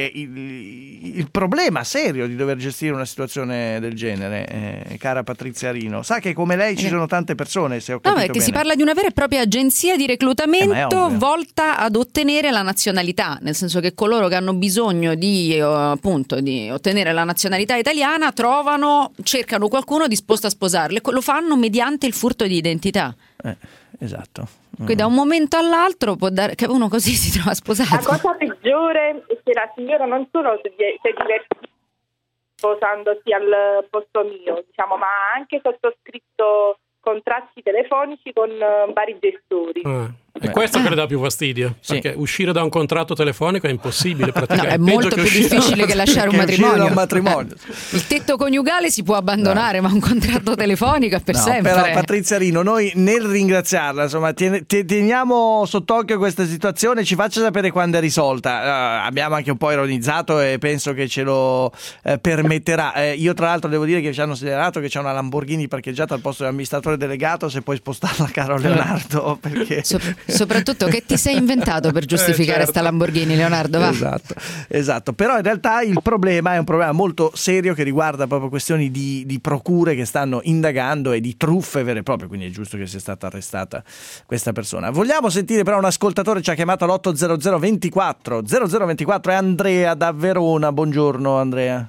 il, il problema serio di dover gestire una situazione del genere, eh, cara Patrizia Rino. Sa che come lei ci sono tante persone, se ho No, capito perché bene. si parla di una vera e propria agenzia di reclutamento Eh, ma è ovvio. volta ad ottenere la nazionalità, nel senso che coloro che hanno bisogno di eh, appunto di ottenere la nazionalità italiana trovano, cercano qualcuno disposto a sposarle, lo fanno mediante il furto di identità. Eh, esatto. Quindi da un momento all'altro può dare che uno così si trova La sposato. cosa peggiore è che la signora non solo si è si è divertita sposandosi al posto mio, diciamo, ma ha anche sottoscritto contratti telefonici con eh, vari gestori. Ah, è questo che le dà più fastidio, Sì. perché uscire da un contratto telefonico è impossibile No, praticamente. è peggio molto che più uscire difficile da- che lasciare un Che uscire matrimonio. da un matrimonio. Eh, Il tetto coniugale si può abbandonare, ma un contratto telefonico è per No, sempre. però Patrizia Rino, noi nel ringraziarla, insomma, tiene- te- teniamo sott'occhio questa situazione, ci faccia sapere quando è risolta. Eh, abbiamo anche un po' ironizzato e penso che ce lo eh, permetterà. Eh, io tra l'altro devo dire che ci hanno segnalato che c'è una Lamborghini parcheggiata al posto dell'amministratore delegato, se puoi spostarla, caro Leonardo, perché... So- soprattutto che ti sei inventato per giustificare Eh, certo. sta Lamborghini, Leonardo, va. Esatto, esatto, però in realtà il problema è un problema molto serio che riguarda proprio questioni di, di procure che stanno indagando e di truffe vere e proprie, quindi è giusto che sia stata arrestata questa persona. Vogliamo sentire però un ascoltatore, ci ha chiamato all'otto zero zero ventiquattro zero zero ventiquattro, è Andrea da Verona. Buongiorno Andrea.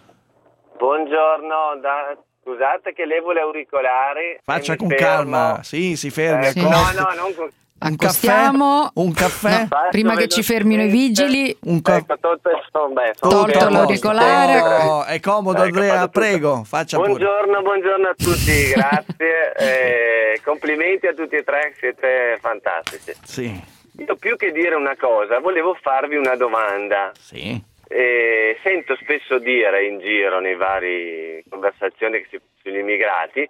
Buongiorno, da- scusate che levo gli auricolari. Faccia e mi con fermo. calma, sì, si fermi, Eh, accosti. no, no, non con... Un Accostiamo. caffè? Un caffè? No, prima che ci fermino i vigili, Un caffè? Ecco, tutto, sono, beh, sono Tolto fermo. l'auricolare. Oh, è comodo Ecco, Andrea, faccio tutto. prego, faccia pure. Buongiorno, buongiorno a tutti, grazie. eh, complimenti a tutti e tre, siete fantastici. Sì, Io più che dire una cosa, volevo farvi una domanda. sì. Eh, sento spesso dire in giro nei vari conversazioni che si, sugli immigrati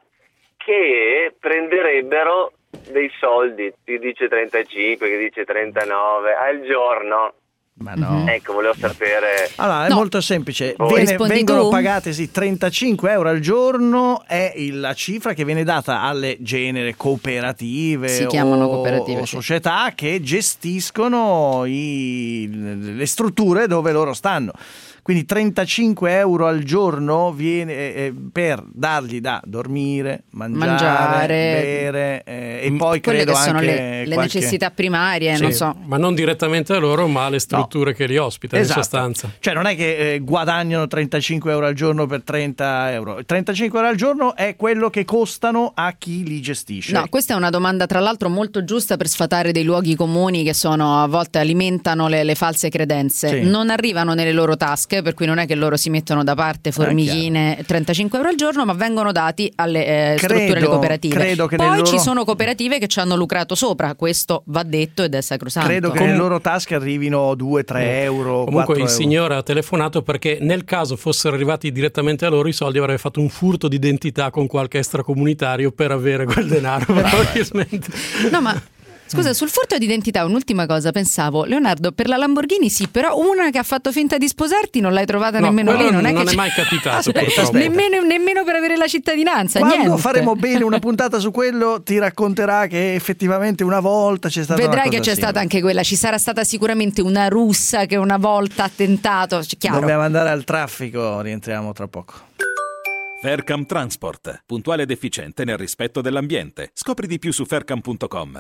che prenderebbero dei soldi, chi dice trentacinque, chi dice trentanove al giorno. Ma no. Ecco, volevo sapere. Allora, è No. molto semplice. Voi Viene- rispondi vengono tu? pagate sì, trentacinque euro al giorno, è il- la cifra che viene data alle genere cooperative, Si chiamano o, cooperative, o sì. società che gestiscono i- le strutture dove loro stanno. Quindi trentacinque euro al giorno viene eh, per dargli da dormire, mangiare, Mangiare. bere eh, e poi quelle credo che sono anche le, le qualche- necessità primarie, Sì, non so. ma non direttamente a loro, ma alle strutture che li ospitano Esatto. in sostanza. Cioè non è che eh, guadagnano trentacinque euro al giorno per trenta euro. trentacinque euro al giorno è quello che costano a chi li gestisce. No, questa è una domanda tra l'altro molto giusta per sfatare dei luoghi comuni che sono a volte alimentano le, le false credenze. Sì. Non arrivano nelle loro tasche, per cui non è che loro si mettono da parte formichine trentacinque euro al giorno, ma vengono dati alle eh, Credo- strutture le cooperative. credo che Poi nel ci loro- sono cooperative che ci hanno lucrato sopra, questo va detto ed è sacrosanto. Credo che Com- nelle loro tasche arrivino due tre euro. Comunque quattro il euro. signore ha telefonato perché nel caso fossero arrivati direttamente a loro i soldi avrebbe fatto un furto d'identità con qualche extracomunitario per avere quel denaro probabilmente. No, ma scusa, sul furto d'identità un'ultima cosa, pensavo, Leonardo, per la Lamborghini sì, però una che ha fatto finta di sposarti non l'hai trovata No, nemmeno lì, quello non è non che è c'è- mai capitato, Aspetta, purtroppo. aspetta. Nemmeno, nemmeno per avere la cittadinanza, Quando niente. faremo bene una puntata su quello ti racconterà che effettivamente una volta c'è stata Vedrai una che cosa c'è simile. stata anche quella, ci sarà stata sicuramente una russa che una volta ha tentato, cioè, chiaro. Dobbiamo andare al traffico, rientriamo tra poco. Faircam Transport, puntuale ed efficiente nel rispetto dell'ambiente. Scopri di più su faircam punto com.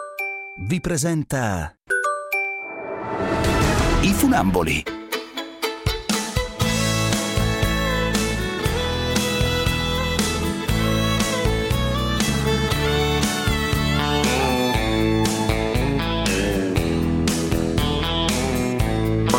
Vi presenta I Funamboli.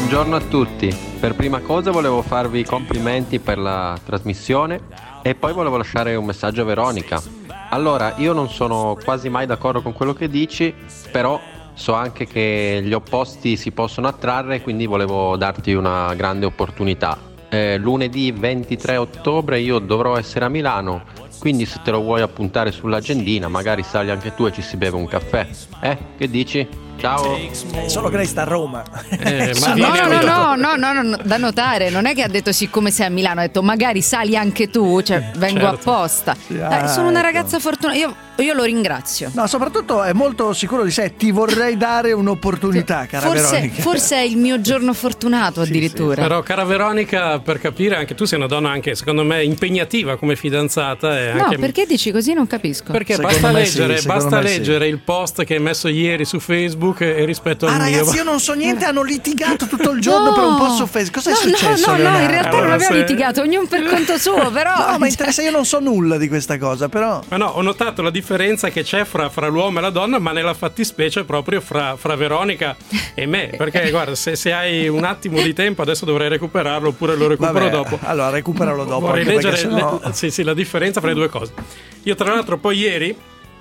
Buongiorno a tutti. Per prima cosa volevo farvi i complimenti per la trasmissione e poi volevo lasciare un messaggio a Veronica. Allora, io non sono quasi mai d'accordo con quello che dici, però so anche che gli opposti si possono attrarre, quindi volevo darti una grande opportunità. Eh, lunedì ventitré ottobre io dovrò essere a Milano, quindi se te lo vuoi appuntare sull'agendina, magari sali anche tu e ci si beve un caffè. Eh, che dici? Ciao. Eh, solo che lei sta a Roma. Eh, ma no, no, no, no, no, no, no, da notare, non è che ha detto siccome sei a Milano, ha detto magari sali anche tu, cioè vengo Certo. apposta. Dai, sono una ragazza fortunata, io, io lo ringrazio. No, soprattutto è molto sicuro di sé, ti vorrei dare un'opportunità, cara Forse, Veronica. forse è il mio giorno fortunato addirittura. Però cara Veronica, per capire, anche tu sei una donna anche secondo me impegnativa come fidanzata e No, anche... perché dici così non capisco. Perché Secondo basta me leggere, sì, secondo basta me sì. leggere il post che hai messo ieri su Facebook e rispetto al Ah, mio. ragazzi, io non so niente, hanno litigato tutto il giorno per un po' su Facebook. Cosa è no, successo? No, no, no, in Leonardo? realtà Allora, non abbiamo se- litigato, ognuno per conto suo, però. No, ma interessa, io non so nulla di questa cosa, però. Ma no, ho notato la differenza che c'è fra, fra l'uomo e la donna, ma nella fattispecie proprio fra, fra Veronica e me. Perché guarda, se, se hai un attimo di tempo, adesso dovrei recuperarlo oppure lo recupero Vabbè, dopo. allora recuperalo dopo. Vorrei anche leggere perché sennò- le- sì, sì, la differenza fra le due cose. Io tra l'altro poi ieri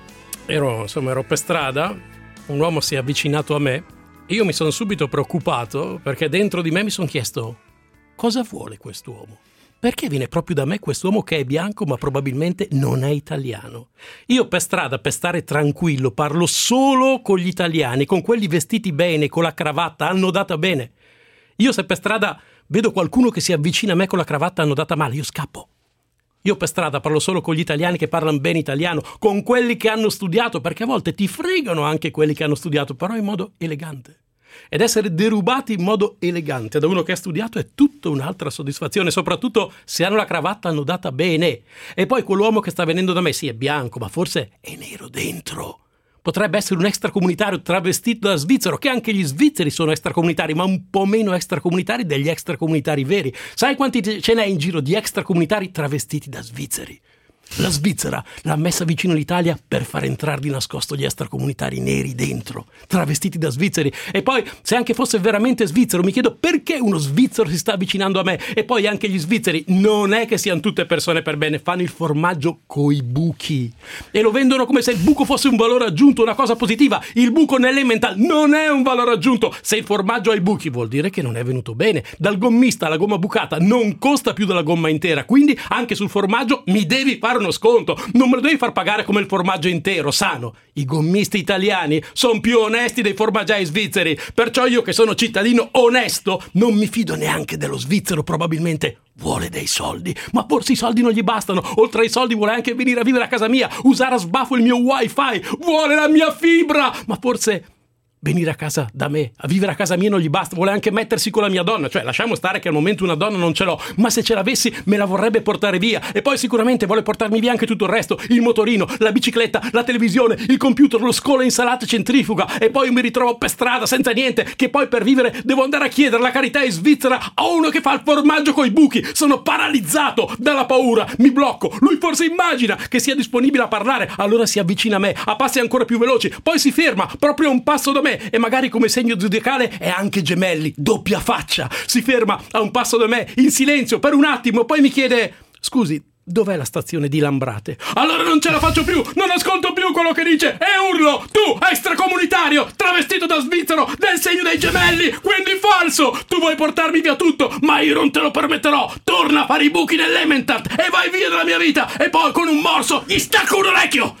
ero, insomma, ero per strada, un uomo si è avvicinato a me e io mi sono subito preoccupato perché dentro di me mi sono chiesto cosa vuole quest'uomo? Perché viene proprio da me quest'uomo che è bianco ma probabilmente non è italiano? Io per strada, per stare tranquillo, parlo solo con gli italiani, con quelli vestiti bene, con la cravatta annodata bene. Io se per strada vedo qualcuno che si avvicina a me con la cravatta annodata male, io scappo. Io per strada parlo solo con gli italiani che parlano bene italiano, con quelli che hanno studiato, perché a volte ti fregano anche quelli che hanno studiato, però in modo elegante. Ed essere derubati in modo elegante da uno che ha studiato è tutta un'altra soddisfazione, soprattutto se hanno la cravatta annodata bene. E poi quell'uomo che sta venendo da me, sì, è bianco, ma forse è nero dentro. Potrebbe essere un extracomunitario travestito da svizzero, che anche gli svizzeri sono extracomunitari, ma un po' meno extracomunitari degli extracomunitari veri. Sai quanti ce n'è in giro di extracomunitari travestiti da svizzeri? La Svizzera l'ha messa vicino all'Italia per far entrare di nascosto gli extracomunitari neri dentro, travestiti da svizzeri. E poi, se anche fosse veramente svizzero, mi chiedo perché uno svizzero si sta avvicinando a me. E poi anche gli svizzeri non è che siano tutte persone per bene, fanno il formaggio coi buchi e lo vendono come se il buco fosse un valore aggiunto, una cosa positiva. Il buco nell'emmental non è un valore aggiunto. Se il formaggio ha i buchi vuol dire che non è venuto bene. Dal gommista alla gomma bucata non costa più della gomma intera, quindi anche sul formaggio mi devi fare uno sconto, non me lo devi far pagare come il formaggio intero, sano. I gommisti italiani sono più onesti dei formaggiai svizzeri, perciò io che sono cittadino onesto non mi fido neanche dello svizzero, probabilmente vuole dei soldi, ma forse i soldi non gli bastano, oltre ai soldi vuole anche venire a vivere a casa mia, usare a sbaffo il mio wifi, vuole la mia fibra, ma forse venire a casa da me, a vivere a casa mia non gli basta, vuole anche mettersi con la mia donna, cioè lasciamo stare che al momento una donna non ce l'ho, ma se ce l'avessi me la vorrebbe portare via e poi sicuramente vuole portarmi via anche tutto il resto, il motorino, la bicicletta, la televisione, il computer, lo scolo insalata centrifuga e poi mi ritrovo per strada senza niente, che poi per vivere devo andare a chiedere la carità in Svizzera a uno che fa il formaggio coi buchi, sono paralizzato dalla paura, mi blocco, lui forse immagina che sia disponibile a parlare, allora si avvicina a me a passi ancora più veloci, poi si ferma proprio a un passo da me e magari come segno zodiacale è anche gemelli, doppia faccia. Si ferma a un passo da me in silenzio per un attimo, poi mi chiede: scusi, dov'è la stazione di Lambrate? Allora non ce la faccio più, non ascolto più quello che dice e urlo: tu extracomunitario travestito da svizzero del segno dei gemelli, quindi falso, tu vuoi portarmi via tutto, ma io non te lo permetterò, torna a fare i buchi nell'Emmentat e vai via dalla mia vita e poi con un morso gli stacco un orecchio.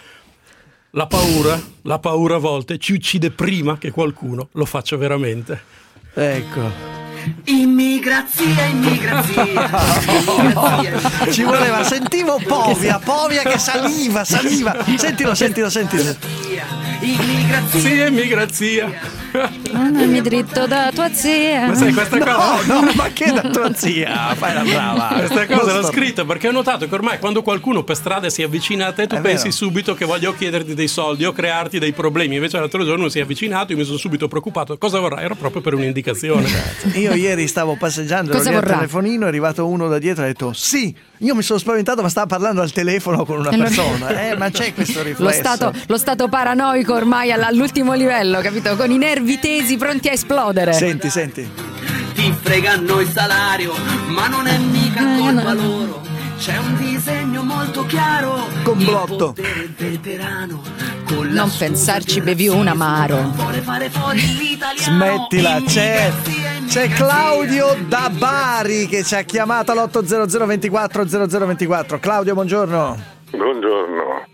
La paura, la paura a volte ci uccide prima che qualcuno lo faccia veramente. Ecco. Immigrazia, immigrazia, immigrazia. Ci voleva, sentivo Povia, Povia che saliva, saliva. Sentilo, sentilo, sentilo. Immigrazia, immigrazia. Andami dritto da tua zia. Ma sai questa No, cosa? no, ma che da tua zia? Fai la brava. Questa cosa l'ho Sto- scritta perché ho notato che ormai quando qualcuno per strada si avvicina a te tu È pensi vero. subito che voglio chiederti dei soldi o crearti dei problemi, invece l'altro giorno si è avvicinato, io mi sono subito preoccupato, cosa vorrà? Era proprio per un'indicazione. Io ieri stavo passeggiando, ero Cosa lì al vorrà? telefonino, è arrivato uno da dietro e ha detto sì, io mi sono spaventato ma stava parlando al telefono con una persona, eh, ma c'è questo riflesso. Lo stato, lo stato paranoico ormai all- all'ultimo livello, capito? Con i nervi tesi pronti a esplodere. Senti, senti. ti fregano il salario, ma non è mica colpa loro. C'è un disegno molto chiaro, complotto. Il potere veterano, con la Non pensarci, bevi un amaro. vuole fare fuori l'italiano. Smettila, c'è, c'è Claudio da Bari che ci ha chiamato all'otto zero zero ventiquattro zero zero ventiquattro. Claudio, buongiorno. Buongiorno.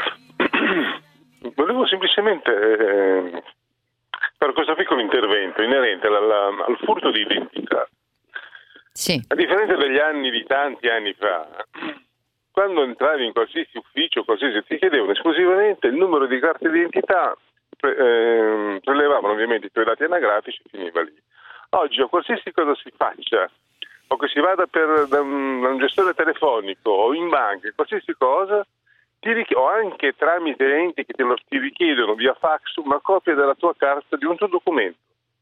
Volevo semplicemente eh, fare questo piccolo intervento inerente alla, al furto di identità. Sì. A differenza degli anni di tanti anni fa, quando entravi in qualsiasi ufficio, qualsiasi, ti chiedevano esclusivamente il numero di carta d'identità, pre, eh, prelevavano ovviamente i tuoi dati anagrafici e finiva lì. Oggi a qualsiasi cosa si faccia, o che si vada per, da, un, da un gestore telefonico o in banca, qualsiasi cosa, ti richi- o anche tramite enti che te lo, ti richiedono via fax una copia della tua carta, di un tuo documento.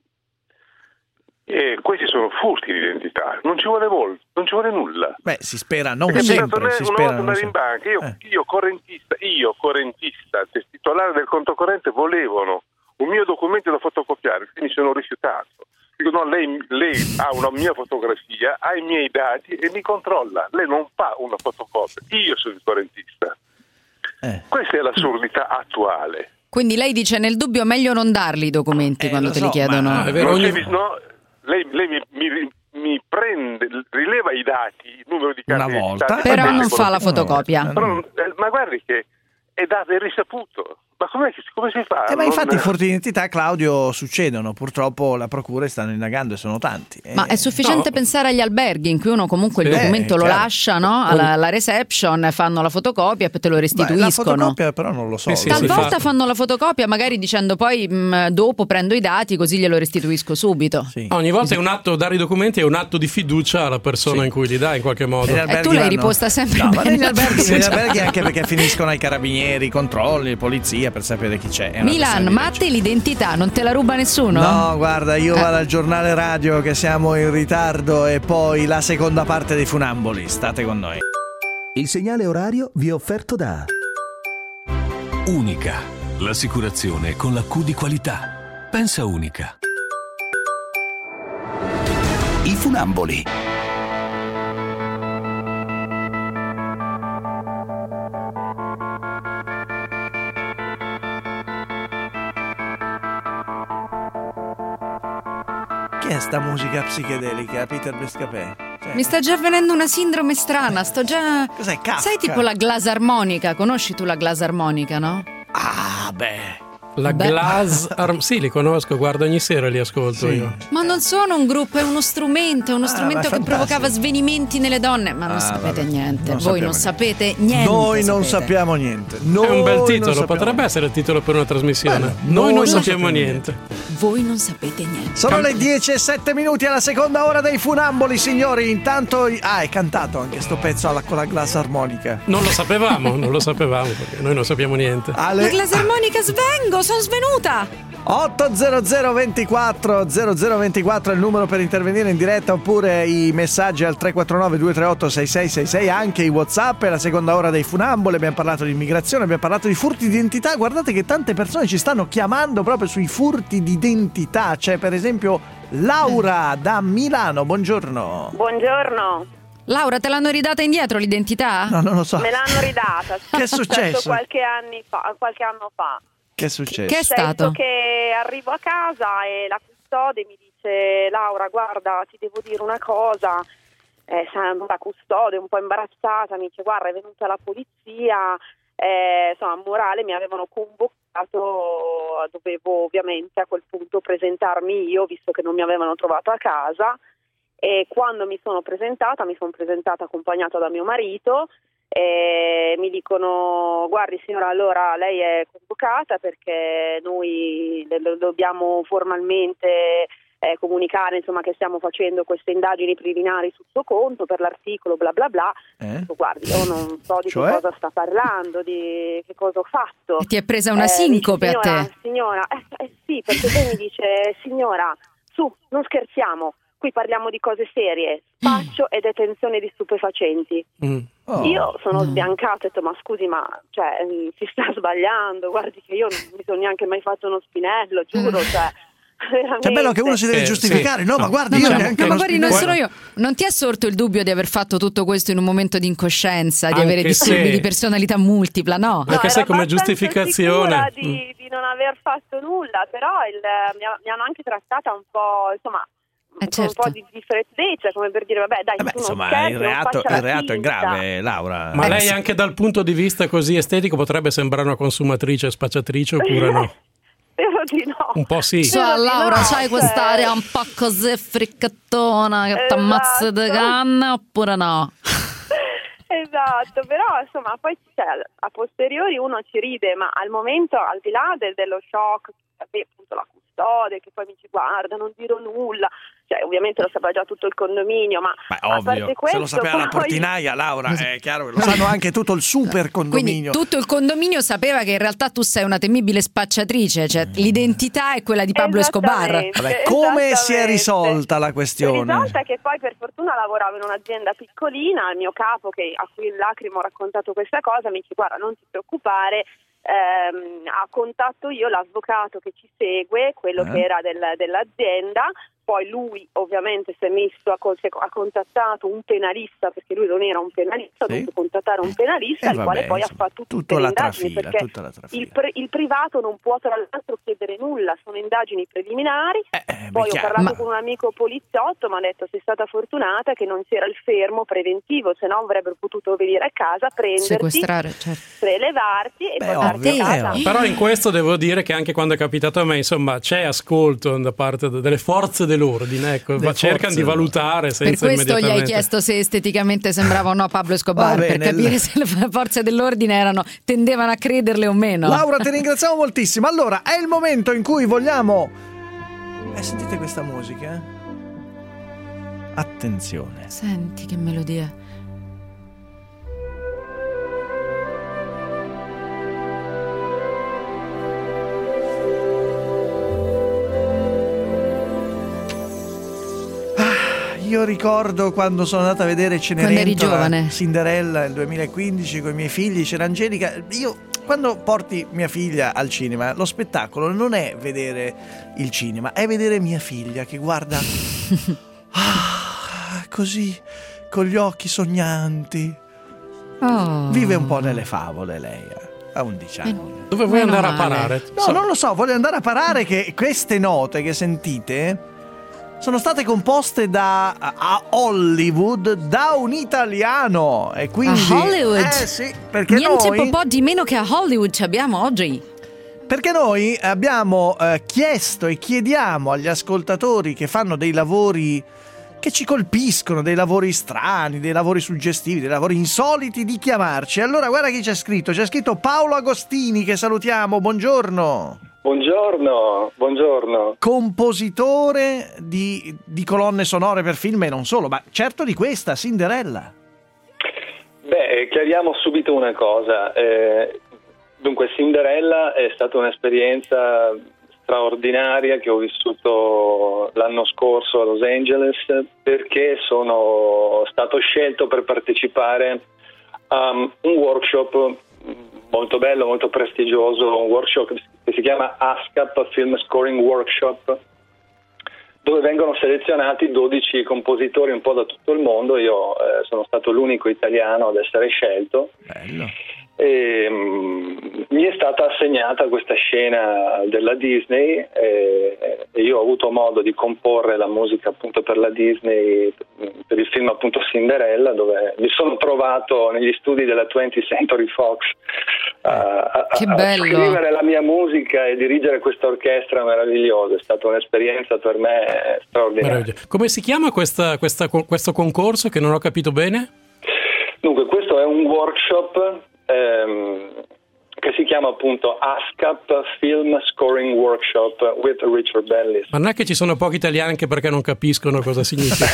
E questi sono furti di identità, non ci vuole molto, non ci vuole nulla. Beh, si spera non Perché sempre, si una spera volta non andare in sempre. banca, io, Eh. io correntista, io correntista, titolare del conto corrente, volevano un mio documento da fotocopiare, quindi sono rifiutato. Dico no, lei, lei ha una mia fotografia, ha i miei dati e mi controlla. Lei non fa una fotocopia, io sono il correntista. Eh. Questa è l'assurdità attuale. Quindi lei dice nel dubbio meglio non darli i documenti Eh, quando lo te so, li chiedono. ma- È vero, Non ogni- devi- no, lei lei mi, mi- mi prende, rileva i dati, il numero di carta Una d'identità, volta. mi Però fa non delle fa la foto- fotocopia. Però, eh, ma guardi che è, da, è risaputo. Ma com'è che, come si fa? Eh, ma Non- infatti i furti di identità, Claudio, succedono. Purtroppo la procura stanno indagando e sono tanti. Eh, Ma è sufficiente No. pensare agli alberghi in cui uno comunque il Sì, documento lo chiaro. lascia, no? alla, alla reception, fanno la fotocopia e poi te lo beh, la restituiscono. fotocopia però non lo so. Sì, sì, Talvolta fa- fanno la fotocopia magari dicendo poi mh, dopo prendo i dati così glielo restituisco subito. Sì. Ogni volta è un atto, dare i documenti è un atto di fiducia alla persona Sì. in cui li dai in qualche modo. Negli E alberghi tu l'hai vanno- riposta sempre no, ma bene. negli alberghi, Sì, negli cioè. alberghi anche perché finiscono ai carabinieri, i controlli, la polizia per sapere chi c'è. È una Milan, questione di ma a te l'identità non te la ruba nessuno? No, guarda, io Eh. vado al giornale radio che siamo in ritardo e poi la seconda parte dei Funamboli. State con noi. Il segnale orario vi è offerto da Unica, l'assicurazione con la Q di qualità. Pensa Unica. I Funamboli. Che è sta musica psichedelica, Peter Bescapè? Cioè, Mi sta già venendo una sindrome strana, sto già... Cos'è, Kafka? Sai tipo la glasarmonica, conosci tu la glasarmonica, no? Ah, beh. La Beh. Glass Arm- sì, li conosco, guarda, ogni sera li ascolto Sì. io. Ma non sono un gruppo, è uno strumento, è uno Ah, strumento ma è che fantastico. provocava svenimenti nelle donne, ma non Ah, sapete vabbè. niente, Non voi sappiamo non sapete niente. Noi non sapete. sappiamo niente. È Noi un bel non titolo, sappiamo potrebbe niente. essere il titolo per una trasmissione. Bello. Noi, Noi non non sappiamo sappiamo niente. Voi non sapete niente. Sono le dieci e sette minuti alla seconda ora dei Funamboli, signori. Intanto. Ah, è cantato anche sto pezzo alla, con la glass armonica. Non lo sapevamo, non lo sapevamo perché noi non sappiamo niente. La Ale... glasarmonica svengo, sono svenuta. otto zero zero ventiquattro zero zero ventiquattro è il numero per intervenire in diretta, oppure i messaggi al tre quattro nove due tre otto sei sei sei sei, anche i WhatsApp. È la seconda ora dei Funamboli, abbiamo parlato di immigrazione, abbiamo parlato di furti di identità. Guardate che tante persone ci stanno chiamando proprio sui furti di identità. C'è per esempio Laura da Milano, buongiorno. Buongiorno. Laura, te l'hanno ridata indietro l'identità? No, non lo so. Me l'hanno ridata. Che è successo? Qualche, anni fa, qualche anno fa. Che è successo? Che è Penso stato? che arrivo a casa e la custode mi dice: Laura, guarda, ti devo dire una cosa. Eh, la custode un po' imbarazzata mi dice: guarda, è venuta la polizia, eh, insomma, a morale mi avevano convocato, dovevo ovviamente a quel punto presentarmi io, visto che non mi avevano trovato a casa. E quando mi sono presentata, mi sono presentata accompagnata da mio marito. E mi dicono: guardi signora, allora lei è convocata perché noi le, le dobbiamo formalmente eh, comunicare, insomma, che stiamo facendo queste indagini preliminari sul suo conto per l'articolo bla bla bla. Eh? Dico, guardi, io non so di Cioè? che cosa sta parlando, di che cosa ho fatto. E ti è presa una Eh, sincope dice, a signora, te? Signora, eh, eh, sì, perché lei mi dice: signora, su, non scherziamo, qui parliamo di cose serie, spaccio e detenzione di stupefacenti. Mm. Oh. Io sono sbiancata e ho detto: ma scusi, ma cioè, si sta sbagliando, guardi che io non mi sono neanche mai fatto uno spinello, giuro, cioè, Cioè, è bello che uno si deve Eh, giustificare, sì. no, No. ma guardi, No, io no, neanche No, ma lo guardi, non spiego. sono io. Non ti è sorto il dubbio di aver fatto tutto questo in un momento di incoscienza, di Anche avere disturbi se- di personalità multipla, no? Anche No, se ero come abbastanza giustificazione. sicura di, di non aver fatto nulla, però il, mi, ha- mi hanno anche trattata un po', insomma, Eh, con certo. un po' di, di freddezza, come per dire, vabbè, dai, Vabbè, tu non insomma, scherzi, il non reato, faccia la il reato è finta. grave, Laura. Ma Eh, lei sì. anche dal punto di vista così estetico potrebbe sembrare una consumatrice spacciatrice oppure no? Spero di no. Un po' sì. So, Spero di Laura, no, c'hai cioè- quest'area un po' così fricchettona che ti ammazza di Esatto. canna oppure no? Esatto, però insomma poi cioè, a posteriori uno ci ride, ma al momento, al di là del- dello shock, beh, appunto la custode che poi mi ci guarda, non dirò nulla, cioè ovviamente lo sapeva già tutto il condominio, ma Beh, a ovvio, parte se questo, lo sapeva la poi- portinaia, Laura, è chiaro che lo Lo sanno anche tutto il super Quindi condominio. tutto il condominio sapeva che in realtà tu sei una temibile spacciatrice, cioè l'identità è quella di Pablo Escobar. Esattamente, Vabbè, come si è esattamente. risolta la Si è questione? risolta che poi per fortuna lavoravo in un'azienda piccolina, il mio capo che, a cui il Lacrimo ho raccontato questa cosa mi dice guarda non ti preoccupare, ehm, ha contatto io l'avvocato che ci segue, quello Eh. che era del- dell'azienda, poi lui ovviamente si è messo a, con- si è- ha contattato un penalista perché lui non era un penalista, ha Sì. dovuto contattare un penalista Eh, il quale vabbè, poi ha insomma, fatto tutte tutta le la indagini trafila, perché tutta la trafila. il, pri- il privato non può tra l'altro chiedere nulla, sono indagini preliminari. Eh, Poi beh, ho chiaro. parlato Ma- con un amico poliziotto, mi ha detto sei stata fortunata che non c'era il fermo preventivo, se no avrebbero potuto venire a casa, prenderti, Sequestrare, certo. prelevarti e Beh, portarti ovvio, a casa. eh, Però in questo devo dire che anche quando è capitato a me, insomma, c'è ascolto da parte de- delle forze dell'ordine, ecco, Le ma cercano forze di valutare Per senza questo gli hai immediatamente. chiesto se esteticamente sembrava o no Pablo Escobar, Va per bene, capire il- se le forze dell'ordine erano, tendevano a crederle o meno. Laura, ti ringraziamo moltissimo. Allora, è il momento in cui vogliamo... Eh, sentite questa musica? eh? Attenzione. Senti che melodia. Io ricordo quando sono andata a vedere Quando eri Cenerentola, giovane. Cinderella nel duemilaquindici con i miei figli, c'era Angelica. Io quando porti mia figlia al cinema, lo spettacolo non è vedere il cinema, è vedere mia figlia che guarda ah, così con gli occhi sognanti. Oh. Vive un po' nelle favole lei, eh. Ha undici anni. Dove vuoi Meno andare a male. parare? No, So- non lo so, voglio andare a parare che queste note che sentite sono state composte da a Hollywood da un italiano e quindi A Hollywood? eh sì, perché Niente noi po' di meno che a Hollywood ci abbiamo oggi. perché noi abbiamo eh, chiesto e chiediamo agli ascoltatori che fanno dei lavori che ci colpiscono, dei lavori strani, dei lavori suggestivi, dei lavori insoliti, di chiamarci. Allora guarda chi c'è scritto, c'è scritto Paolo Agostini, che salutiamo, buongiorno. Buongiorno, buongiorno. Compositore di, di colonne sonore per film e non solo, ma certo di questa, Cinderella. Beh, chiariamo subito una cosa. Eh, dunque, Cinderella è stata un'esperienza straordinaria che ho vissuto l'anno scorso a Los Angeles perché sono stato scelto per partecipare a un workshop molto bello, molto prestigioso, un workshop che si chiama ASCAP Film Scoring Workshop, dove vengono selezionati dodici compositori un po' da tutto il mondo. Io eh, sono stato l'unico italiano ad essere scelto. Bello. E, mh, mi è stata assegnata questa scena della Disney e, e io ho avuto modo di comporre la musica appunto per la Disney, per il film appunto Cinderella, dove mi sono trovato negli studi della twentieth Century Fox a, a, Che a bello. scrivere la mia musica e dirigere questa orchestra meravigliosa. È stata un'esperienza per me straordinaria. Meraviglioso. Come si chiama questa, questa- questo concorso che non ho capito bene? Dunque, questo è un workshop ehm, che si chiama appunto ASCAP Film Scoring Workshop with Richard Bellis. Ma non è che ci sono pochi italiani anche perché non capiscono cosa significa.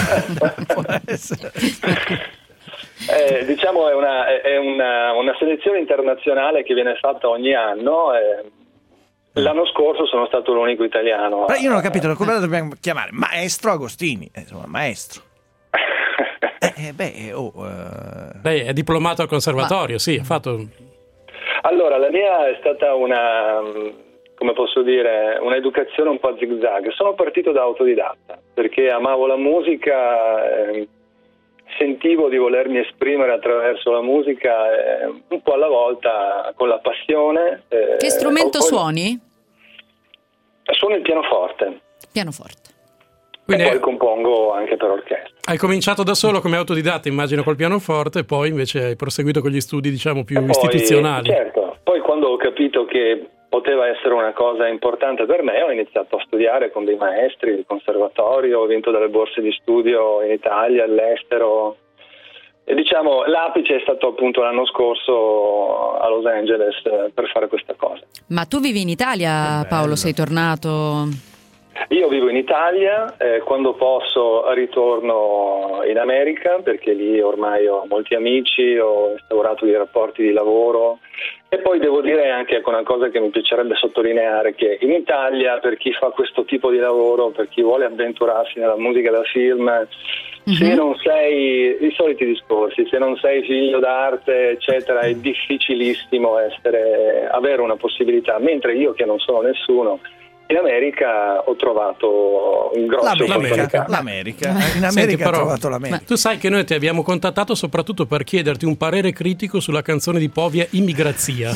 Eh, diciamo è, una, è una, una selezione internazionale che viene fatta ogni anno. eh, L'anno scorso sono stato l'unico italiano. Però io non ho capito, come la dobbiamo chiamare? Maestro Agostini, eh, insomma, maestro. Eh, beh, oh, eh. Lei è diplomato al conservatorio, sì, ha fatto... Allora, la mia è stata una, come posso dire, un'educazione un po' a zigzag. Sono partito da autodidatta perché amavo la musica, eh, sentivo di volermi esprimere attraverso la musica, eh, un po' alla volta, con la passione. Eh, che strumento poi... suoni? Suono il pianoforte. Pianoforte. Quindi e poi compongo anche per orchestra. Hai cominciato da solo come autodidatta, immagino, col pianoforte, e poi invece hai proseguito con gli studi, diciamo, più poi, istituzionali. Certo, poi quando ho capito che poteva essere una cosa importante per me, ho iniziato a studiare con dei maestri di conservatorio, ho vinto delle borse di studio in Italia, all'estero. E diciamo, l'apice è stato appunto l'anno scorso a Los Angeles per fare questa cosa. Ma tu vivi in Italia, Paolo? Sei tornato? Io vivo in Italia, eh, quando posso ritorno in America perché lì ormai ho molti amici, ho instaurato dei rapporti di lavoro e poi devo dire anche ecco, una cosa che mi piacerebbe sottolineare, che in Italia per chi fa questo tipo di lavoro, per chi vuole avventurarsi nella musica da film, mm-hmm. se non sei, i soliti discorsi, se non sei figlio d'arte eccetera è difficilissimo essere, avere una possibilità, mentre io che non sono nessuno in America ho trovato un grosso l'America, l'America. In America Senti, però, ho trovato l'America. Tu sai che noi ti abbiamo contattato soprattutto per chiederti un parere critico sulla canzone di Povia Immigrazia.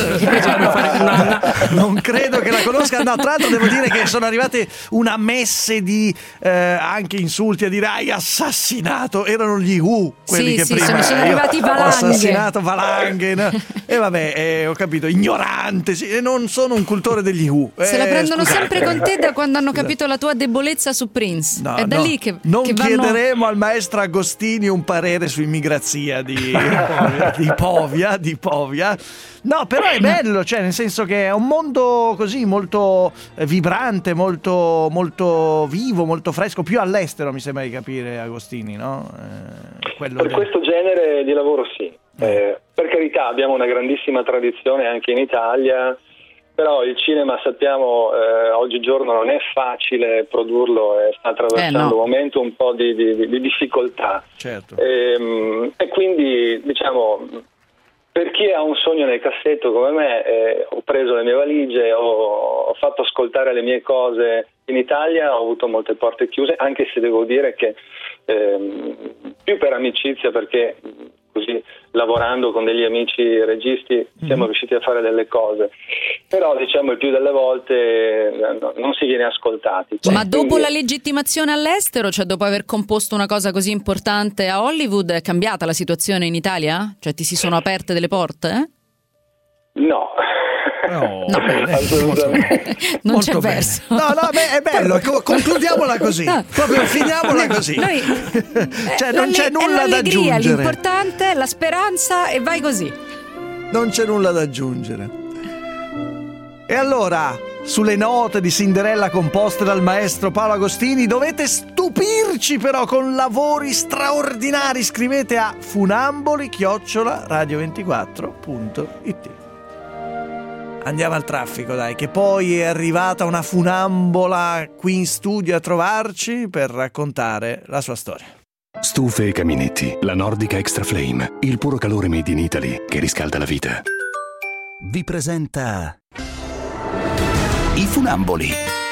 Non credo che la conosca. No, tra l'altro devo dire che sono arrivate una messe di eh, anche insulti a dire hai assassinato, erano gli U quelli sì, che sì, prima sono, sono arrivati ho valanghe. assassinato valanghe, no? E vabbè, eh, ho capito, ignorante, sì, e non sono un cultore degli U. Se eh, la prendono scusate. sempre con te da quando hanno capito la tua debolezza su Prince. No, è da no, lì che, non che vanno... chiederemo al maestro Agostini un parere su immigrazia di, di Povia, di Povia. No, però è bello, cioè nel senso che è un mondo così molto vibrante, molto, molto vivo, molto fresco, più all'estero mi sembra di capire, Agostini, no? Eh, quello per del... questo genere di lavoro sì. Eh, per carità abbiamo una grandissima tradizione anche in Italia, però il cinema sappiamo eh, oggigiorno non è facile produrlo, eh, sta attraversando eh, no. un momento un po' di, di, di difficoltà. Certo. E, e quindi diciamo per chi ha un sogno nel cassetto come me, eh, ho preso le mie valigie, ho, ho fatto ascoltare le mie cose in Italia, ho avuto molte porte chiuse, anche se devo dire che ehm, più per amicizia, perché così lavorando con degli amici registi siamo mm. riusciti a fare delle cose, però diciamo il più delle volte no, non si viene ascoltati. Ma dopo Quindi... la legittimazione all'estero, cioè dopo aver composto una cosa così importante a Hollywood, è cambiata la situazione in Italia? Cioè ti si sono aperte delle porte? Eh? No. No, no bene, assolutamente. Non molto c'è bene. verso. No, no, beh, è bello, co- concludiamola così. No. Proprio finiamola così. Noi, cioè, non c'è nulla da aggiungere. L'importante è la speranza e vai così. Non c'è nulla da aggiungere. E allora, sulle note di Cinderella composte dal maestro Paolo Agostini, dovete stupirci però con lavori straordinari. Scrivete a funamboli chiocciola radio ventiquattro punto it. Andiamo al traffico, dai, che poi è arrivata una funambola qui in studio a trovarci per raccontare la sua storia. Stufe e caminetti, la Nordica Extra Flame, il puro calore made in Italy che riscalda la vita. Vi presenta I Funamboli.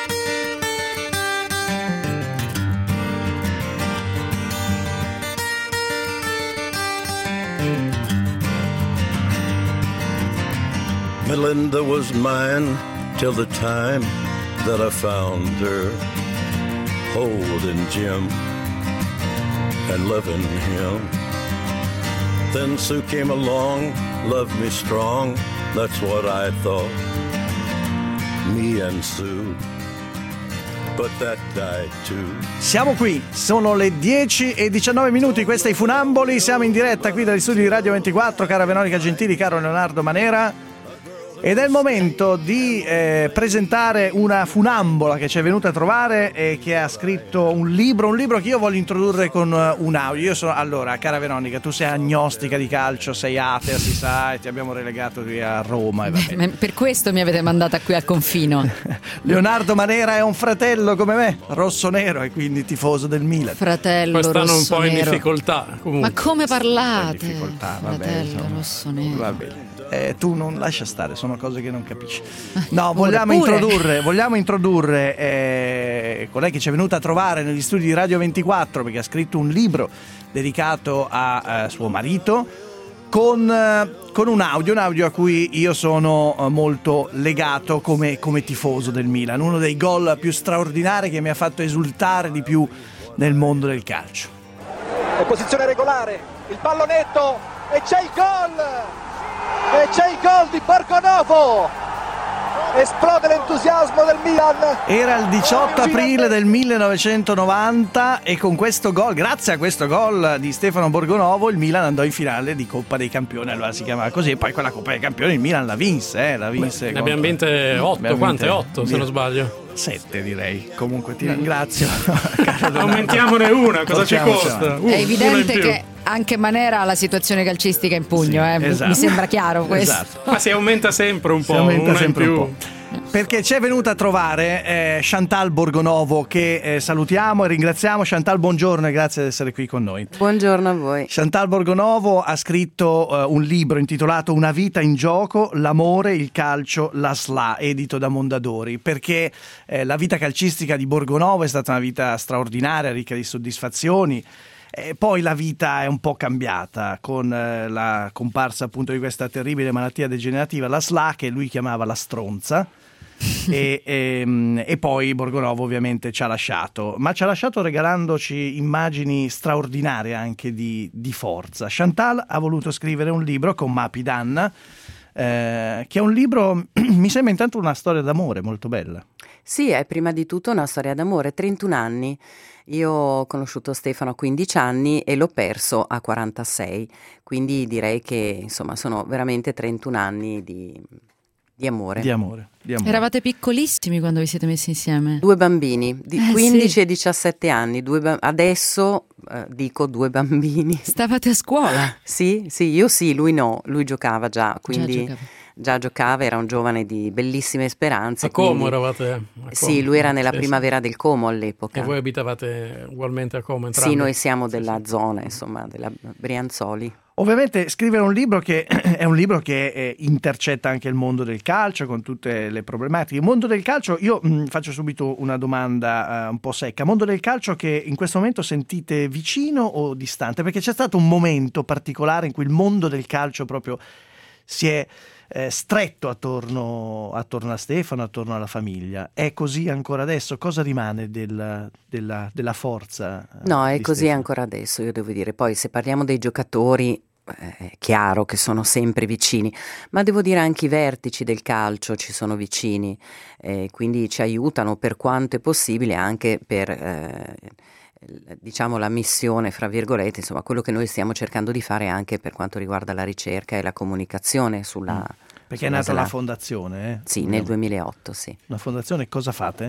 Melinda was mine till the time that I found her holding Jim and loving him. Then Sue came along, loved me strong, that's what I thought, me and Sue. But that died too. Siamo qui, sono le dieci e diciannove minuti, questi è I Funamboli, siamo in diretta qui dagli studi di Radio ventiquattro, cara Veronica Gentili, caro Leonardo Manera. Ed è il momento di eh, presentare una funambola che ci è venuta a trovare e che ha scritto un libro, un libro che io voglio introdurre con un audio. Io sono, allora, cara Veronica, tu sei agnostica di calcio, sei atea, si sa, e ti abbiamo relegato qui a Roma. E va bene. Per questo mi avete mandata qui al confino. Leonardo Manera è un fratello come me, rosso-nero, e quindi tifoso del Milan. Fratello stanno un po' in nero. difficoltà. Comunque. Ma come parlate? Difficoltà, va bene, fratello insomma. rosso-nero. Va bene. Eh, tu non lascia stare, sono cose che non capisci. No, vogliamo introdurre, vogliamo introdurre eh, colei che ci è venuta a trovare negli studi di Radio ventiquattro perché ha scritto un libro dedicato a eh, suo marito con, eh, con un audio, un audio a cui io sono eh, molto legato come, come tifoso del Milan, uno dei gol più straordinari che mi ha fatto esultare di più nel mondo del calcio. È posizione regolare, il pallonetto e c'è il gol! E c'è il gol di Borgonovo! Esplode l'entusiasmo del Milan. Era il diciotto aprile del millenovecentonovanta e con questo gol, grazie a questo gol di Stefano Borgonovo, il Milan andò in finale di Coppa dei Campioni, allora si chiamava così, e poi quella Coppa dei Campioni il Milan la vinse, eh, la vinse. Beh, ne abbiamo vinte otto, quante? otto se non sbaglio. Sette direi, comunque ti ringrazio. Aumentiamone una, cosa ci costa? Uh, È evidente che anche Manera ha la situazione calcistica in pugno, sì, eh. esatto. Mi sembra chiaro questo. Esatto. Ma si aumenta sempre un po', si aumenta una sempre in più. un po'. Perché ci è venuta a trovare eh, Chantal Borgonovo, che eh, salutiamo e ringraziamo. Chantal, buongiorno e grazie di essere qui con noi. Buongiorno a voi. Chantal Borgonovo ha scritto eh, un libro intitolato Una vita in gioco, l'amore, il calcio, la S L A, edito da Mondadori, perché eh, la vita calcistica di Borgonovo è stata una vita straordinaria, ricca di soddisfazioni. E poi la vita è un po' cambiata con eh, la comparsa appunto di questa terribile malattia degenerativa, la S L A, che lui chiamava la stronza. e, e, e poi Borgonovo ovviamente ci ha lasciato, ma ci ha lasciato regalandoci immagini straordinarie anche di, di forza. Chantal ha voluto scrivere un libro con Mapi Danna, eh, che è un libro, mi sembra intanto una storia d'amore molto bella. Sì, è prima di tutto una storia d'amore, trentuno anni. Io ho conosciuto Stefano a quindici anni e l'ho perso a quarantasei, quindi direi che insomma sono veramente trentuno anni di... Di amore. Di amore, di amore. Eravate piccolissimi quando vi siete messi insieme? Due bambini di eh, quindici sì. e diciassette anni. Due ba- adesso eh, dico due bambini. Stavate a scuola? Sì, sì, io sì, lui no. Lui giocava già, quindi già giocava, già giocava era un giovane di bellissime speranze. A Como quindi... eravate? A Como. Sì, lui era nella sì, primavera sì. del Como all'epoca. E voi abitavate ugualmente a Como entrambi? Sì, noi siamo della zona, insomma, della Brianzoli. Ovviamente scrivere un libro che è un libro che eh, intercetta anche il mondo del calcio con tutte le problematiche. Il mondo del calcio, io mh, faccio subito una domanda uh, un po' secca. Mondo del calcio che in questo momento sentite vicino o distante? Perché c'è stato un momento particolare in cui il mondo del calcio proprio si è eh, stretto attorno, attorno a Stefano, attorno alla famiglia. È così ancora adesso? Cosa rimane del, della, della forza? No, è di così Stefano? ancora adesso, io devo dire. Poi se parliamo dei giocatori, è chiaro che sono sempre vicini, ma devo dire anche i vertici del calcio ci sono vicini, eh, quindi ci aiutano per quanto è possibile anche per... Eh, diciamo la missione fra virgolette, insomma quello che noi stiamo cercando di fare anche per quanto riguarda la ricerca e la comunicazione sulla mm. perché sulla è nata la fondazione eh? Sì, nel duemilaotto, sì. La fondazione cosa fate?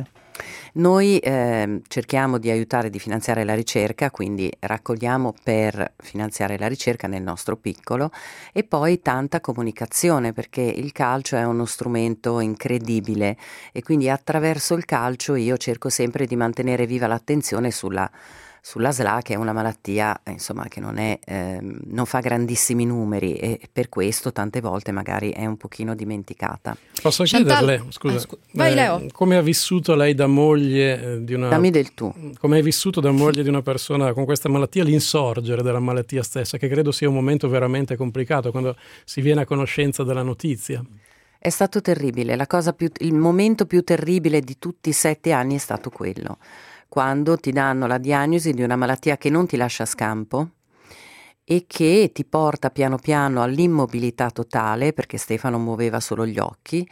Noi eh, cerchiamo di aiutare, di finanziare la ricerca, quindi raccogliamo per finanziare la ricerca nel nostro piccolo e poi tanta comunicazione, perché il calcio è uno strumento incredibile e quindi attraverso il calcio io cerco sempre di mantenere viva l'attenzione sulla sulla S L A, che è una malattia insomma che non è ehm, non fa grandissimi numeri e per questo tante volte magari è un pochino dimenticata. Posso Chantal... chiederle, scusa, ah, scu... vai eh, Leo, come ha vissuto lei da moglie eh, di una dammi del tu come hai vissuto da moglie di una persona con questa malattia l'insorgere della malattia stessa, che credo sia un momento veramente complicato quando si viene a conoscenza della notizia? È stato terribile, la cosa più, il momento più terribile di tutti i sette anni è stato quello, quando ti danno la diagnosi di una malattia che non ti lascia scampo e che ti porta piano piano all'immobilità totale, perché Stefano muoveva solo gli occhi,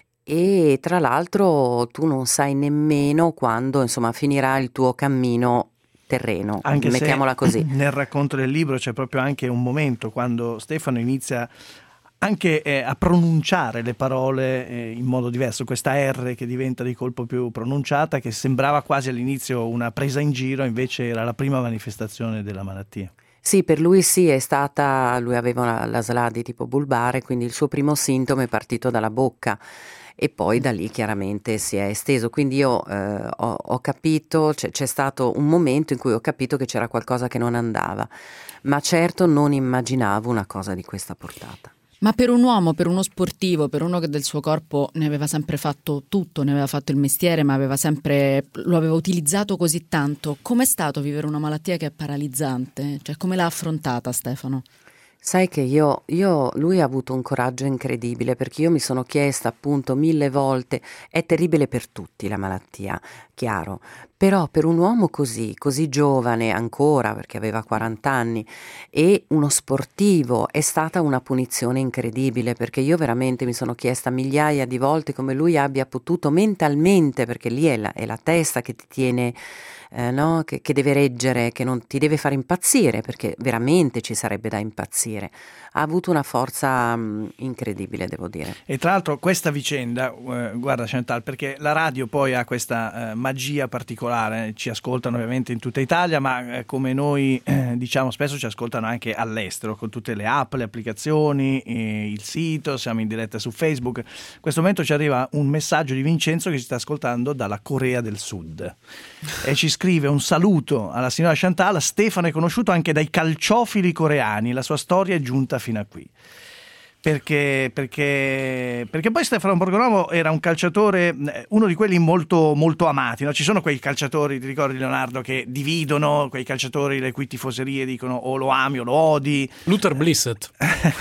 e tra l'altro tu non sai nemmeno quando insomma finirà il tuo cammino terreno, anche mettiamola se così. Nel racconto del libro c'è proprio anche un momento quando Stefano inizia anche eh, a pronunciare le parole eh, in modo diverso, questa R che diventa di colpo più pronunciata, che sembrava quasi all'inizio una presa in giro, invece era la prima manifestazione della malattia. Sì, per lui sì, è stata, lui aveva una, la S L A di tipo bulbare, quindi il suo primo sintomo è partito dalla bocca e poi da lì chiaramente si è esteso, quindi io eh, ho, ho capito, c'è, c'è stato un momento in cui ho capito che c'era qualcosa che non andava, ma certo non immaginavo una cosa di questa portata. Ma per un uomo, per uno sportivo, per uno che del suo corpo ne aveva sempre fatto tutto, ne aveva fatto il mestiere, ma aveva sempre, lo aveva utilizzato così tanto, com'è stato vivere una malattia che è paralizzante? Cioè, come l'ha affrontata Stefano? Sai che io, io, lui ha avuto un coraggio incredibile, perché io mi sono chiesta appunto mille volte, è terribile per tutti la malattia, chiaro, però per un uomo così, così giovane ancora, perché aveva quaranta anni, e uno sportivo, è stata una punizione incredibile, perché io veramente mi sono chiesta migliaia di volte come lui abbia potuto mentalmente, perché lì è la, è la testa che ti tiene, eh, no? che, che deve reggere, che non ti deve fare impazzire, perché veramente ci sarebbe da impazzire. Ha avuto una forza mh, incredibile, devo dire. E tra l'altro questa vicenda, eh, guarda Chantal, perché la radio poi ha questa eh, magia particolare, ci ascoltano ovviamente in tutta Italia, ma eh, come noi eh, diciamo spesso ci ascoltano anche all'estero, con tutte le app, le applicazioni, eh, il sito, siamo in diretta su Facebook. In questo momento ci arriva un messaggio di Vincenzo che ci sta ascoltando dalla Corea del Sud e ci scrive un saluto alla signora Chantal. Stefano è conosciuto anche dai calciofili coreani, la sua storia è giunta fino a qui. Perché, perché, perché poi Stefano Borgonovo era un calciatore, uno di quelli molto, molto amati, no? Ci sono quei calciatori, ti ricordi Leonardo, che dividono, quei calciatori le cui tifoserie dicono o lo ami o lo odi. Luther Blissett.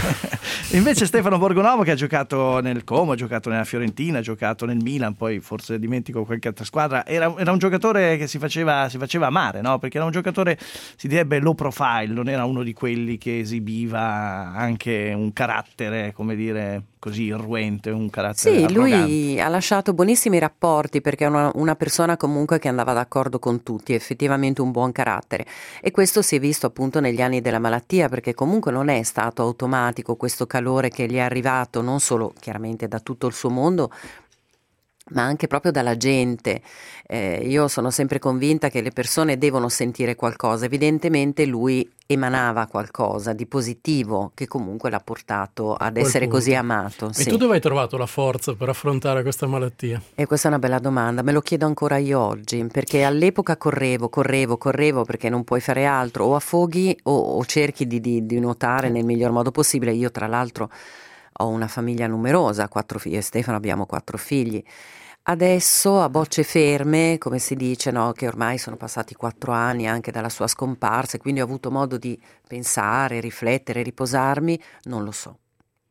Invece Stefano Borgonovo, che ha giocato nel Como, ha giocato nella Fiorentina, ha giocato nel Milan, poi forse dimentico qualche altra squadra, era, era un giocatore che si faceva, si faceva amare, no? Perché era un giocatore, si direbbe low profile, non era uno di quelli che esibiva anche un carattere, come dire, così irruente, un carattere sì, arrogante. Lui ha lasciato buonissimi rapporti, perché è una, una persona comunque che andava d'accordo con tutti, effettivamente un buon carattere, e questo si è visto appunto negli anni della malattia, perché comunque non è stato automatico questo calore che gli è arrivato non solo chiaramente da tutto il suo mondo, ma anche proprio dalla gente. Eh, io sono sempre convinta che le persone devono sentire qualcosa, evidentemente lui emanava qualcosa di positivo che comunque l'ha portato ad Quel essere punto. così amato. E sì. tu dove hai trovato la forza per affrontare questa malattia? E questa è una bella domanda, me lo chiedo ancora io oggi, perché all'epoca correvo, correvo, correvo, perché non puoi fare altro, o affoghi o, o cerchi di, di, di nuotare nel miglior modo possibile. Io tra l'altro ho una famiglia numerosa, quattro figli, e Stefano abbiamo quattro figli. Adesso a bocce ferme, come si dice, no? Che ormai sono passati quattro anni anche dalla sua scomparsa, e quindi ho avuto modo di pensare, riflettere, riposarmi, non lo so.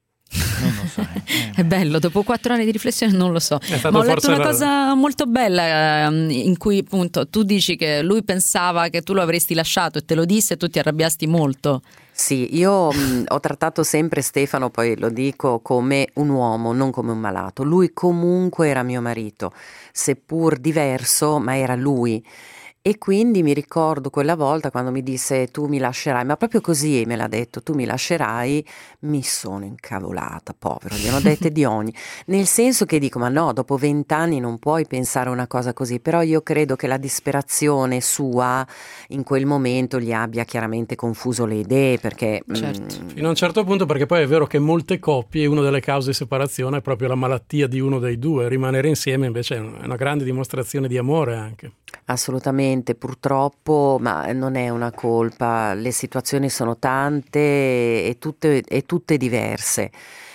Non lo so. Eh. È bello, dopo quattro anni di riflessione non lo so. Ma ho letto una la... cosa molto bella eh, in cui appunto tu dici che lui pensava che tu lo avresti lasciato e te lo disse e tu ti arrabbiasti molto. Sì, io mh, ho trattato sempre Stefano, poi lo dico, come un uomo, non come un malato. Lui comunque era mio marito, seppur diverso, ma era lui. E quindi mi ricordo quella volta quando mi disse tu mi lascerai, ma proprio così me l'ha detto, tu mi lascerai, mi sono incavolata, povero, gli hanno dette di ogni, nel senso che dico ma no, dopo vent'anni non puoi pensare una cosa così, però io credo che la disperazione sua in quel momento gli abbia chiaramente confuso le idee, perché certo. mh, Fino a un certo punto, perché poi è vero che molte coppie, una delle cause di separazione è proprio la malattia di uno dei due, rimanere insieme invece è una grande dimostrazione di amore anche. Assolutamente, purtroppo, ma non è una colpa, le situazioni sono tante e tutte, e tutte diverse.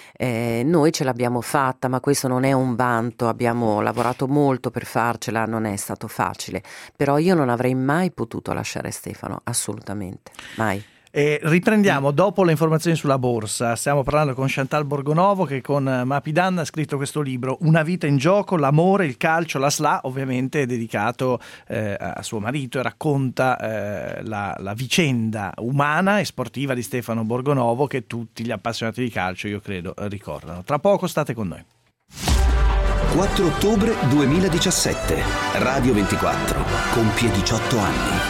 Eh, noi ce l'abbiamo fatta, ma questo non è un vanto, abbiamo lavorato molto per farcela, non è stato facile, però io non avrei mai potuto lasciare Stefano, assolutamente, mai. E riprendiamo dopo le informazioni sulla borsa. Stiamo parlando con Chantal Borgonovo, che con Mapidan ha scritto questo libro Una vita in gioco, l'amore, il calcio, la S L A, ovviamente è dedicato eh, a suo marito, e racconta eh, la, la vicenda umana e sportiva di Stefano Borgonovo, che tutti gli appassionati di calcio, io credo, ricordano. Tra poco state con noi. quattro ottobre duemiladiciassette, Radio ventiquattro compie diciotto anni.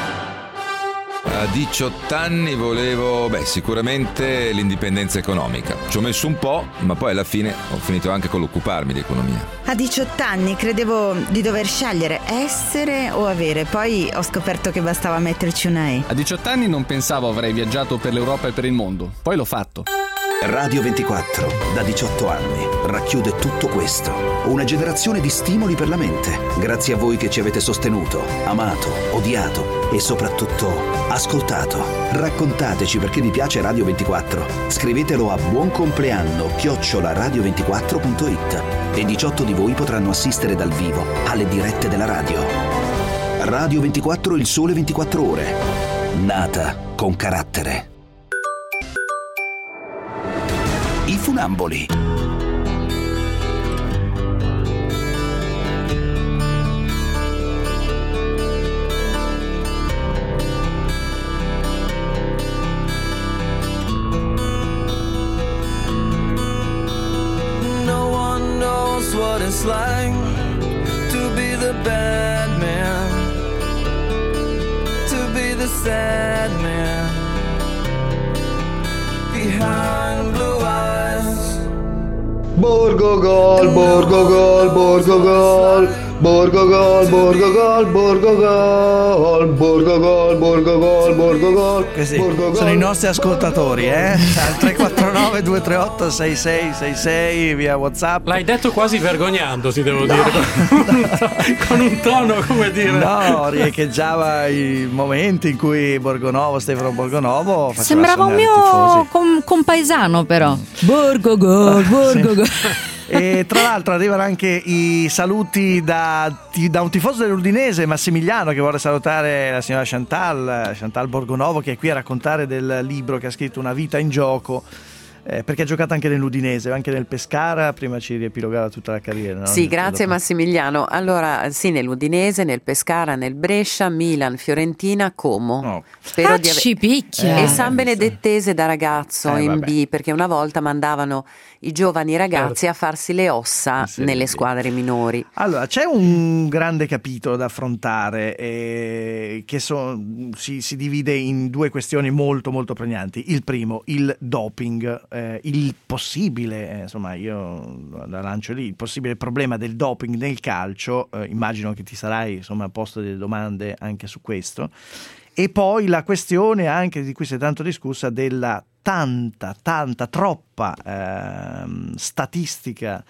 A diciotto anni volevo, beh, sicuramente l'indipendenza economica. Ci ho messo un po', ma poi alla fine ho finito anche con l'occuparmi di economia. A diciotto anni credevo di dover scegliere essere o avere, poi ho scoperto che bastava metterci una E. A diciotto anni non pensavo avrei viaggiato per l'Europa e per il mondo, poi l'ho fatto. Radio ventiquattro, da diciotto anni, racchiude tutto questo. Una generazione di stimoli per la mente. Grazie a voi che ci avete sostenuto, amato, odiato e soprattutto ascoltato. Raccontateci perché vi piace Radio ventiquattro. Scrivetelo a buoncompleanno chiocciola radio ventiquattro punto it e diciotto di voi potranno assistere dal vivo alle dirette della radio. Radio ventiquattro, il sole ventiquattro ore. Nata con carattere. I funamboli. No one knows what it's like to be the bad man, to be the sad man behind blue eyes. Borgo gol, Borgo gol, Borgo gol, Borgo gol, Borgo gol, Borgo gol, Borgo gol, Borgo gol, Borgo gol. Così, Borgo gol. sono i nostri ascoltatori, eh? Al tre quattro nove due tre otto sei sei sei sei via WhatsApp. L'hai detto quasi vergognandosi, devo dire, con un tono, come dire. No, riecheggiava i momenti in cui Borgonovo, Stefano Borgonovo faceva sembrava un sognare i mio tifosi. com- compaesano, però. Borgo gol, Borgo gol. E tra l'altro arrivano anche i saluti da, da un tifoso dell'Udinese, Massimiliano, che vuole salutare la signora Chantal, Chantal Borgonovo, che è qui a raccontare del libro che ha scritto Una vita in gioco. Eh, perché ha giocato anche nell'Udinese, anche nel Pescara, prima ci riepilogava tutta la carriera, no? Sì, grazie Massimiliano. Allora, sì, nell'Udinese, nel Pescara, nel Brescia, Milan, Fiorentina, Como. No. Spero Ah, di ave- ci picchia. E San Benedettese da ragazzo Eh, in vabbè. B, perché una volta mandavano i giovani ragazzi Certo. a farsi le ossa Sì, nelle sì. squadre minori. Allora, c'è un grande capitolo da affrontare eh, che so- si, si divide in due questioni molto molto pregnanti. Il primo, il doping, eh, il possibile, eh, insomma io la lancio lì, il possibile problema del doping nel calcio, eh, immagino che ti sarai insomma posto delle domande anche su questo. E poi la questione anche di cui si è tanto discussa della tanta, tanta, troppa ehm, statistica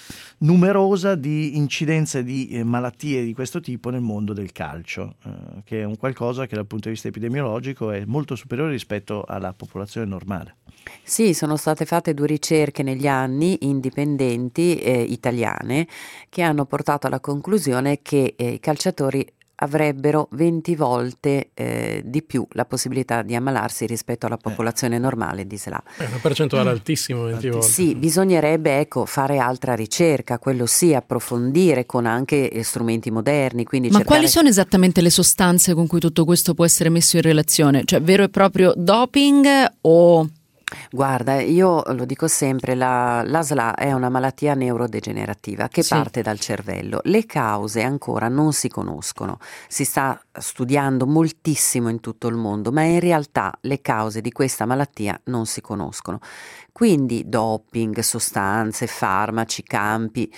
numerosa di incidenze di eh, malattie di questo tipo nel mondo del calcio, eh, che è un qualcosa che dal punto di vista epidemiologico è molto superiore rispetto alla popolazione normale. Sì, sono state fatte due ricerche negli anni indipendenti eh, italiane che hanno portato alla conclusione che eh, i calciatori avrebbero venti volte eh, di più la possibilità di ammalarsi rispetto alla popolazione normale di S L A. È una percentuale altissima, venti volte. Sì, bisognerebbe ecco, fare altra ricerca, quello sì, approfondire con anche eh, strumenti moderni. Quindi Ma cercare... quali sono esattamente le sostanze con cui tutto questo può essere messo in relazione? Cioè vero e proprio doping o... Guarda, io lo dico sempre, la, l'A S L A è una malattia neurodegenerativa che Sì. parte dal cervello. Le cause ancora non si conoscono, si sta studiando moltissimo in tutto il mondo, ma in realtà le cause di questa malattia non si conoscono. Quindi doping, sostanze, farmaci, campi,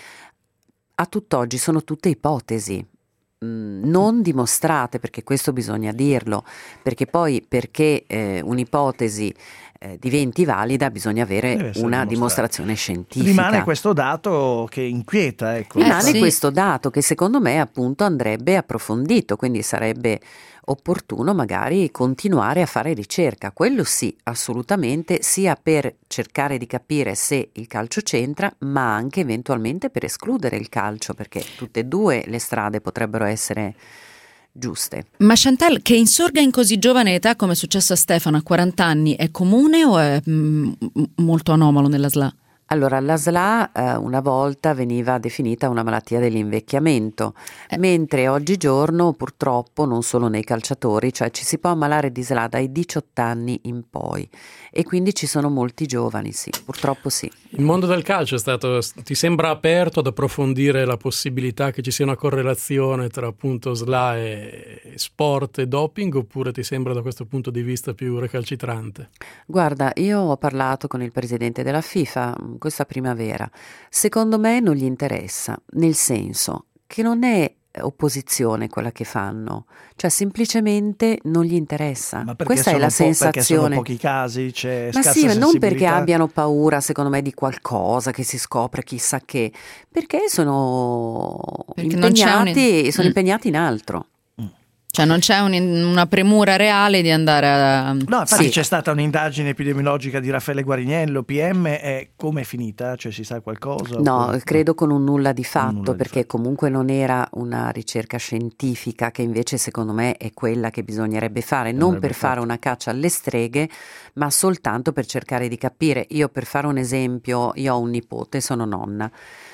a tutt'oggi sono tutte ipotesi. Non dimostrate, perché questo bisogna dirlo, perché poi perché eh, un'ipotesi eh, diventi valida bisogna avere Deve essere una dimostrata. dimostrazione scientifica. Rimane questo dato che inquieta, ecco. Rimane Eh, sì. questo dato che secondo me appunto andrebbe approfondito, quindi sarebbe opportuno magari continuare a fare ricerca, quello sì, assolutamente, sia per cercare di capire se il calcio c'entra, ma anche eventualmente per escludere il calcio, perché tutte e due le strade potrebbero essere giuste. Ma Chantal, che insorga in così giovane età come è successo a Stefano a quaranta anni, è comune o è mm, molto anomalo nella S L A? Allora, la S L A eh, una volta veniva definita una malattia dell'invecchiamento, Eh. mentre oggigiorno purtroppo non solo nei calciatori, cioè ci si può ammalare di S L A dai diciotto anni in poi e quindi ci sono molti giovani, sì, purtroppo sì. Il mondo del calcio è stato, ti sembra aperto ad approfondire la possibilità che ci sia una correlazione tra appunto S L A e sport e doping, oppure ti sembra da questo punto di vista più recalcitrante? Guarda, io ho parlato con il presidente della FIFA questa primavera. Secondo me non gli interessa, nel senso che non è opposizione quella che fanno, cioè semplicemente non gli interessa. Ma perché questa è la po- sensazione. Perché sono pochi casi, c'è Ma scarsa sì, ma non perché sensibilità? abbiano paura, secondo me, di qualcosa che si scopre chissà che, perché sono Perché non c'è impegnati, un- sono Mm. impegnati in altro. Cioè non c'è un- una premura reale di andare a... No, infatti Sì. c'è stata un'indagine epidemiologica di Raffaele Guariniello, P M, e come è finita? Cioè si sa qualcosa? No, Oppure- credo con un nulla di fatto, nulla di perché comunque non era una ricerca scientifica, che invece secondo me è quella che bisognerebbe fare, non Andrebbe per fare fatta. una caccia alle streghe, ma soltanto per cercare di capire. Io, per fare un esempio, io ho un nipote, sono nonna,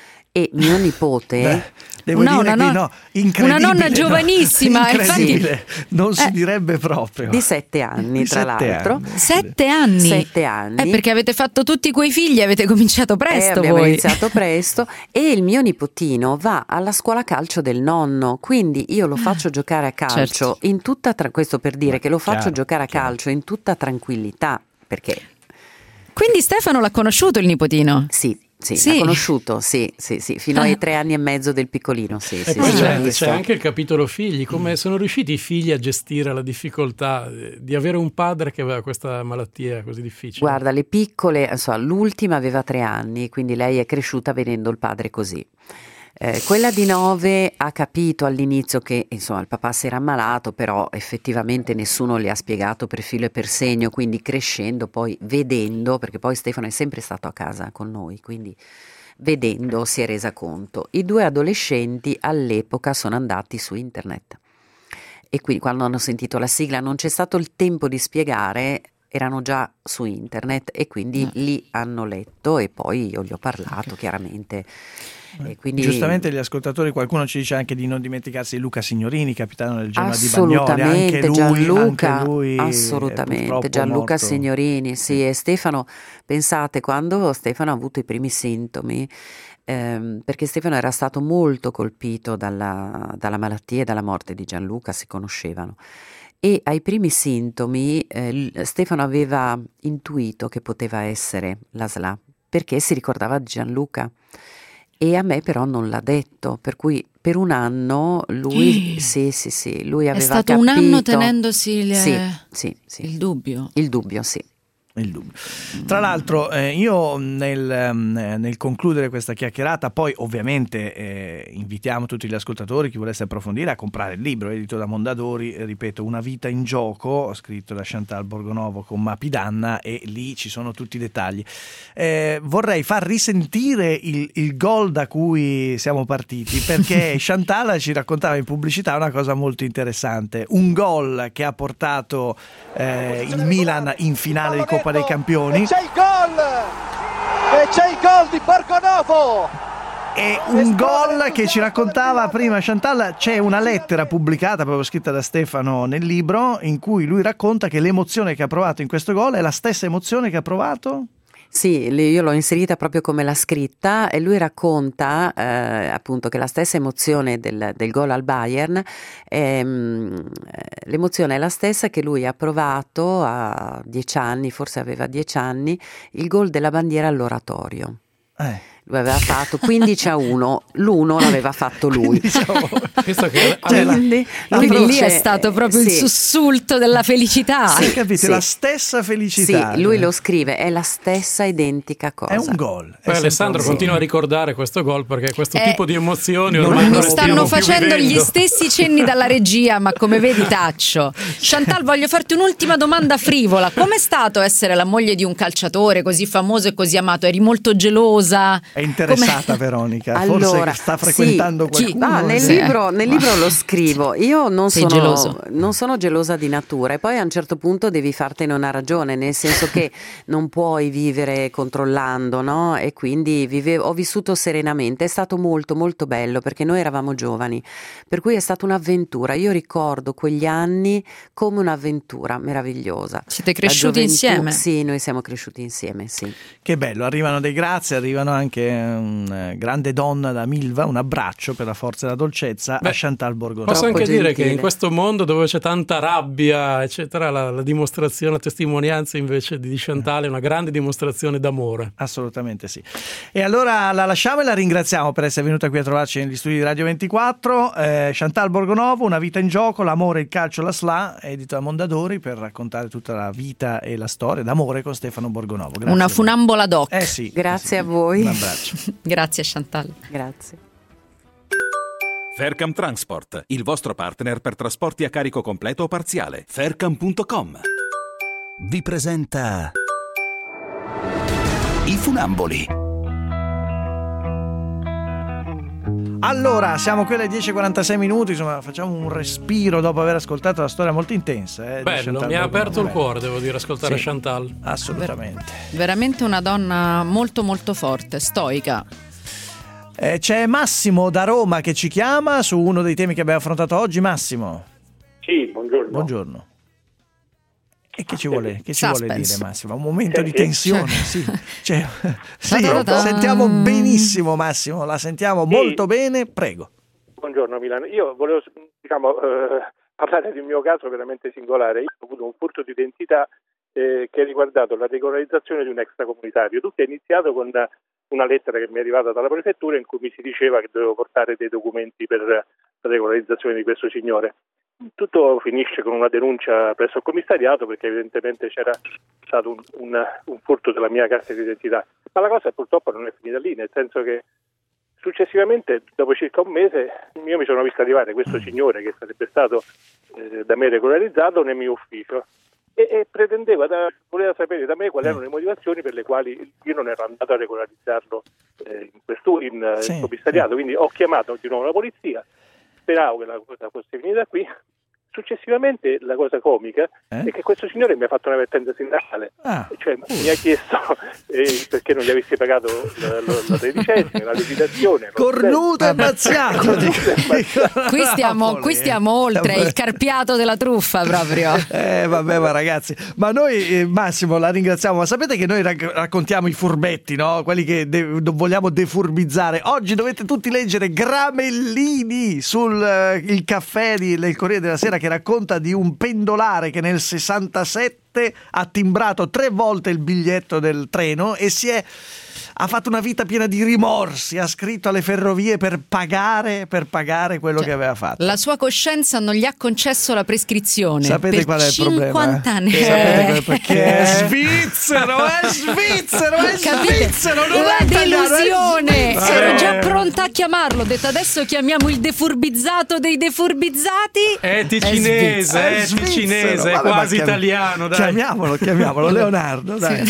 e mio nipote... Beh, devo No, dire una che no- no, incredibile, una nonna no, giovanissima, incredibile, non si Eh. direbbe proprio. Di sette anni, Di tra sette l'altro. anni. Sette anni? Sette anni. Eh, perché avete fatto tutti quei figli, avete cominciato Eh, presto abbiamo voi. iniziato presto e il mio nipotino va alla scuola calcio del nonno, quindi io lo faccio giocare a calcio certo. in tutta tra- questo per dire che lo faccio chiaro, giocare a calcio in tutta tranquillità, perché Quindi Stefano l'ha conosciuto il nipotino? sì, sì, Sì. l'ha conosciuto, sì, sì, sì, fino Ah. ai tre anni e mezzo del piccolino, sì, E sì, poi sì, c'è, l'ho visto. c'è anche il capitolo figli, come sono riusciti i figli a gestire la difficoltà eh, di avere un padre che aveva questa malattia così difficile. Guarda, le piccole, insomma, l'ultima aveva tre anni, quindi lei è cresciuta vedendo il padre così. Eh, quella di nove ha capito all'inizio che insomma il papà si era ammalato, però effettivamente nessuno le ha spiegato per filo e per segno, quindi crescendo, poi vedendo, perché poi Stefano è sempre stato a casa con noi, quindi vedendo si è resa conto. I due adolescenti all'epoca sono andati su internet e quindi quando hanno sentito la sigla non c'è stato il tempo di spiegare, erano già su internet e quindi Mm. lì hanno letto e poi io gli ho parlato chiaramente. E quindi, Giustamente gli ascoltatori, qualcuno ci dice anche di non dimenticarsi di Luca Signorini, capitano del Genoa di Bagnoli, assolutamente anche lui, Gianluca, anche lui è assolutamente purtroppo Gianluca morto. Signorini, sì, e Stefano, pensate, quando Stefano ha avuto i primi sintomi, ehm, perché Stefano era stato molto colpito dalla, dalla malattia e dalla morte di Gianluca, si conoscevano. E ai primi sintomi eh, l- Stefano aveva intuito che poteva essere la S L A, perché si ricordava di Gianluca. E a me però non l'ha detto, per cui per un anno lui, sì, sì, sì, lui aveva È stato capito. un anno tenendosi il, Sì, sì, sì. il dubbio. Il dubbio, sì. Il dubbio. Tra l'altro eh, io nel, ehm, nel concludere questa chiacchierata, poi ovviamente eh, invitiamo tutti gli ascoltatori, chi volesse approfondire, a comprare il libro edito da Mondadori, eh, ripeto, Una vita in gioco, scritto da Chantal Borgonovo con Mapidanna, e lì ci sono tutti i dettagli. Eh, vorrei far risentire il, il gol da cui siamo partiti, perché Chantal ci raccontava in pubblicità una cosa molto interessante, un gol che ha portato eh, il Milan in finale di Coppa dei Campioni. C'è il gol! E c'è il gol di Borgonovo! E un gol che ci raccontava prima Chantal, c'è una lettera pubblicata, proprio scritta da Stefano nel libro, in cui lui racconta che l'emozione che ha provato in questo gol è la stessa emozione che ha provato? Sì, li- io l'ho inserita proprio come l'ha scritta e lui racconta eh, appunto che la stessa emozione del, del gol al Bayern, ehm, eh, l'emozione è la stessa che lui ha provato a dieci anni, forse aveva dieci anni, il gol della bandiera all'oratorio. Eh. Lui aveva fatto quindici a uno, l'uno l'aveva fatto lui. Questo che Cioè, quindi lui Quindi lì dice- è stato proprio il sì. sussulto della felicità. Sì, capite, Sì. la stessa felicità. Sì, lui lo scrive, è la stessa identica cosa. È un gol. Poi Alessandro continua a ricordare questo gol perché questo Eh, tipo di emozioni non ormai mi non Mi le stanno stiamo più facendo gli vivendo. stessi cenni dalla regia, ma come vedi taccio. Chantal, voglio farti un'ultima domanda frivola. Com'è stato essere la moglie di un calciatore così famoso e così amato? Eri molto gelosa? È interessata Veronica, forse Allora, sta frequentando sì, qualcuno. ah, nel, Sì. libro, nel libro lo scrivo, io non Sei sono, geloso? non sono gelosa di natura e poi a un certo punto devi fartene una ragione, nel senso che non puoi vivere controllando, no? E quindi vivevo, ho vissuto serenamente, è stato molto molto bello perché noi eravamo giovani, per cui è stata un'avventura, io ricordo quegli anni come un'avventura meravigliosa. Siete La cresciuti gioventù- insieme? Sì, noi siamo cresciuti insieme, sì. Che bello, arrivano dei grazie, arrivano anche una grande donna da Milva, un abbraccio per la forza e la dolcezza. Beh, a Chantal Borgonovo. Posso anche dire che in questo mondo dove c'è tanta rabbia eccetera, la, la dimostrazione, la testimonianza invece di Chantal è una grande dimostrazione d'amore. Assolutamente sì. E allora la lasciamo e la ringraziamo per essere venuta qui a trovarci negli studi di Radio ventiquattro. eh, Chantal Borgonovo, Una vita in gioco, l'amore, il calcio, la S L A, edito da Mondadori, per raccontare tutta la vita e la storia d'amore con Stefano Borgonovo. Grazie. Una funambola doc. Eh sì, grazie sì. a voi. Un abbraccio. Grazie Chantal. Grazie. Faircam Transport, il vostro partner per trasporti a carico completo o parziale. Faircam punto com vi presenta I Funamboli. Allora, siamo qui alle dieci e quarantasei minuti, insomma, facciamo un respiro dopo aver ascoltato la storia molto intensa. Eh, Bello, mi ha aperto il cuore, devo dire, ascoltare sì, Chantal. Assolutamente. Veramente una donna molto molto forte, stoica. Eh, c'è Massimo da Roma che ci chiama su uno dei temi che abbiamo affrontato oggi. Massimo. Sì, buongiorno. Buongiorno. E che ci vuole, che ci Suspense. vuole dire Massimo? Un momento Eh, di sì. tensione, sì. Cioè, sì, Ta-ta-ta. sentiamo benissimo Massimo, la sentiamo Sì. molto bene, prego. Buongiorno Milano. Io volevo diciamo, eh, parlare di un mio caso veramente singolare. Io ho avuto un furto di identità eh, che ha riguardato la regolarizzazione di un extracomunitario. Tutto è iniziato con una lettera che mi è arrivata dalla prefettura in cui mi si diceva che dovevo portare dei documenti per la regolarizzazione di questo signore. Tutto finisce con una denuncia presso il commissariato perché evidentemente c'era stato un, un, un furto della mia carta di identità, ma la cosa purtroppo non è finita lì, nel senso che successivamente, dopo circa un mese, io mi sono visto arrivare questo signore che sarebbe stato eh, da me regolarizzato nel mio ufficio e, e pretendeva, da, voleva sapere da me quali erano le motivazioni per le quali io non ero andato a regolarizzarlo eh, in, questo, in, Sì, in commissariato, quindi ho chiamato di nuovo la polizia. Speravo che la cosa fosse finita qui. Successivamente la cosa comica eh? è che questo signore mi ha fatto un'avvertenza sindacale, ah. cioè mi ha chiesto eh, perché non gli avessi pagato la, la, la tredicesima, la liquidazione. Cornuto e mazziato. Qui stiamo, qui stiamo oltre il carpiato della truffa proprio. Eh vabbè, ma ragazzi, ma noi eh, Massimo la ringraziamo, ma sapete che noi rac- raccontiamo i furbetti, no? Quelli che de- non vogliamo defurbizzare. Oggi dovete tutti leggere Gramellini sul eh, il caffè di, del Corriere della Sera, che racconta di un pendolare che nel sessantasette ha timbrato tre volte il biglietto del treno e si è ha fatto una vita piena di rimorsi, ha scritto alle ferrovie per pagare per pagare quello Cioè, che aveva fatto. La sua coscienza non gli ha concesso la prescrizione. Sapete per qual è il problema? cinquanta anni. Eh, sapete qual è? Perché è Eh. svizzero, è svizzero, è Capite? svizzero, non La è italiano, è delusione. svizzero. Ero già pronta a chiamarlo. Ho detto adesso chiamiamo il defurbizzato dei defurbizzati. È ticinese, è, È svizzero. ticinese, è Vabbè, ma quasi chiam- italiano, dai. Chiamiamolo, chiamiamolo Leonardo, dai.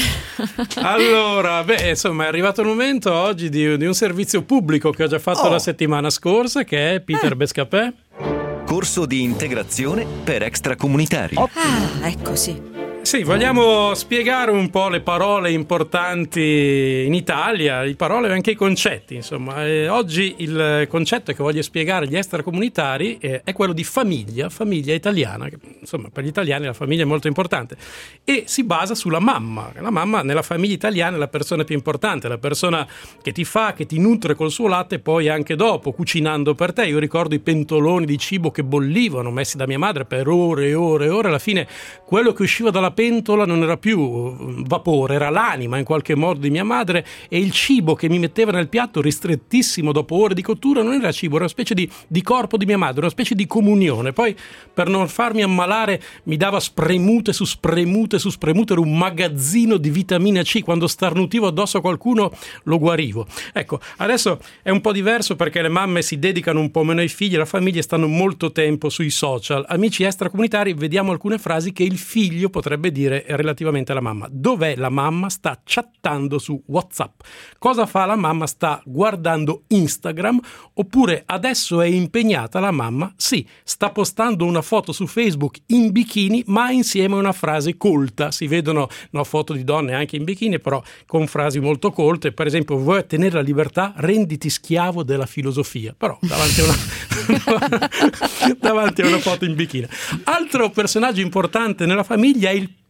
Allora, beh, insomma, è arrivato il momento oggi di, di un servizio pubblico che ho già fatto Oh. la settimana scorsa, che è Peter Bescapè. Corso di integrazione per extracomunitari. Ah, ecco sì. Sì, vogliamo spiegare un po' le parole importanti in Italia, le parole e anche i concetti, insomma. Eh, oggi il concetto che voglio spiegare agli extracomunitari eh, è quello di famiglia, famiglia italiana, che, insomma, per gli italiani la famiglia è molto importante e si basa sulla mamma. La mamma nella famiglia italiana è la persona più importante, la persona che ti fa, che ti nutre col suo latte e poi anche dopo, cucinando per te. Io ricordo i pentoloni di cibo che bollivano, messi da mia madre per ore e ore e ore, alla fine quello che usciva dalla pentola non era più vapore, era l'anima in qualche modo di mia madre, e il cibo che mi metteva nel piatto ristrettissimo dopo ore di cottura non era cibo, era una specie di, di corpo di mia madre, una specie di comunione. Poi per non farmi ammalare mi dava spremute su spremute su spremute, era un magazzino di vitamina C, quando starnutivo addosso a qualcuno lo guarivo. Ecco, adesso è un po' diverso perché le mamme si dedicano un po' meno ai figli, la famiglia stanno molto tempo sui social. Amici extracomunitari, vediamo alcune frasi che il figlio potrebbe dire relativamente alla mamma. Dov'è la mamma? Sta chattando su WhatsApp. Cosa fa la mamma? Sta guardando Instagram. Oppure adesso è impegnata la mamma? Sì, sta postando una foto su Facebook in bikini, ma insieme a una frase colta. Si vedono no, foto di donne anche in bikini, però con frasi molto colte. Per esempio, vuoi ottenere la libertà? Renditi schiavo della filosofia. Però davanti a una davanti a una foto in bikini. Altro personaggio importante nella famiglia è il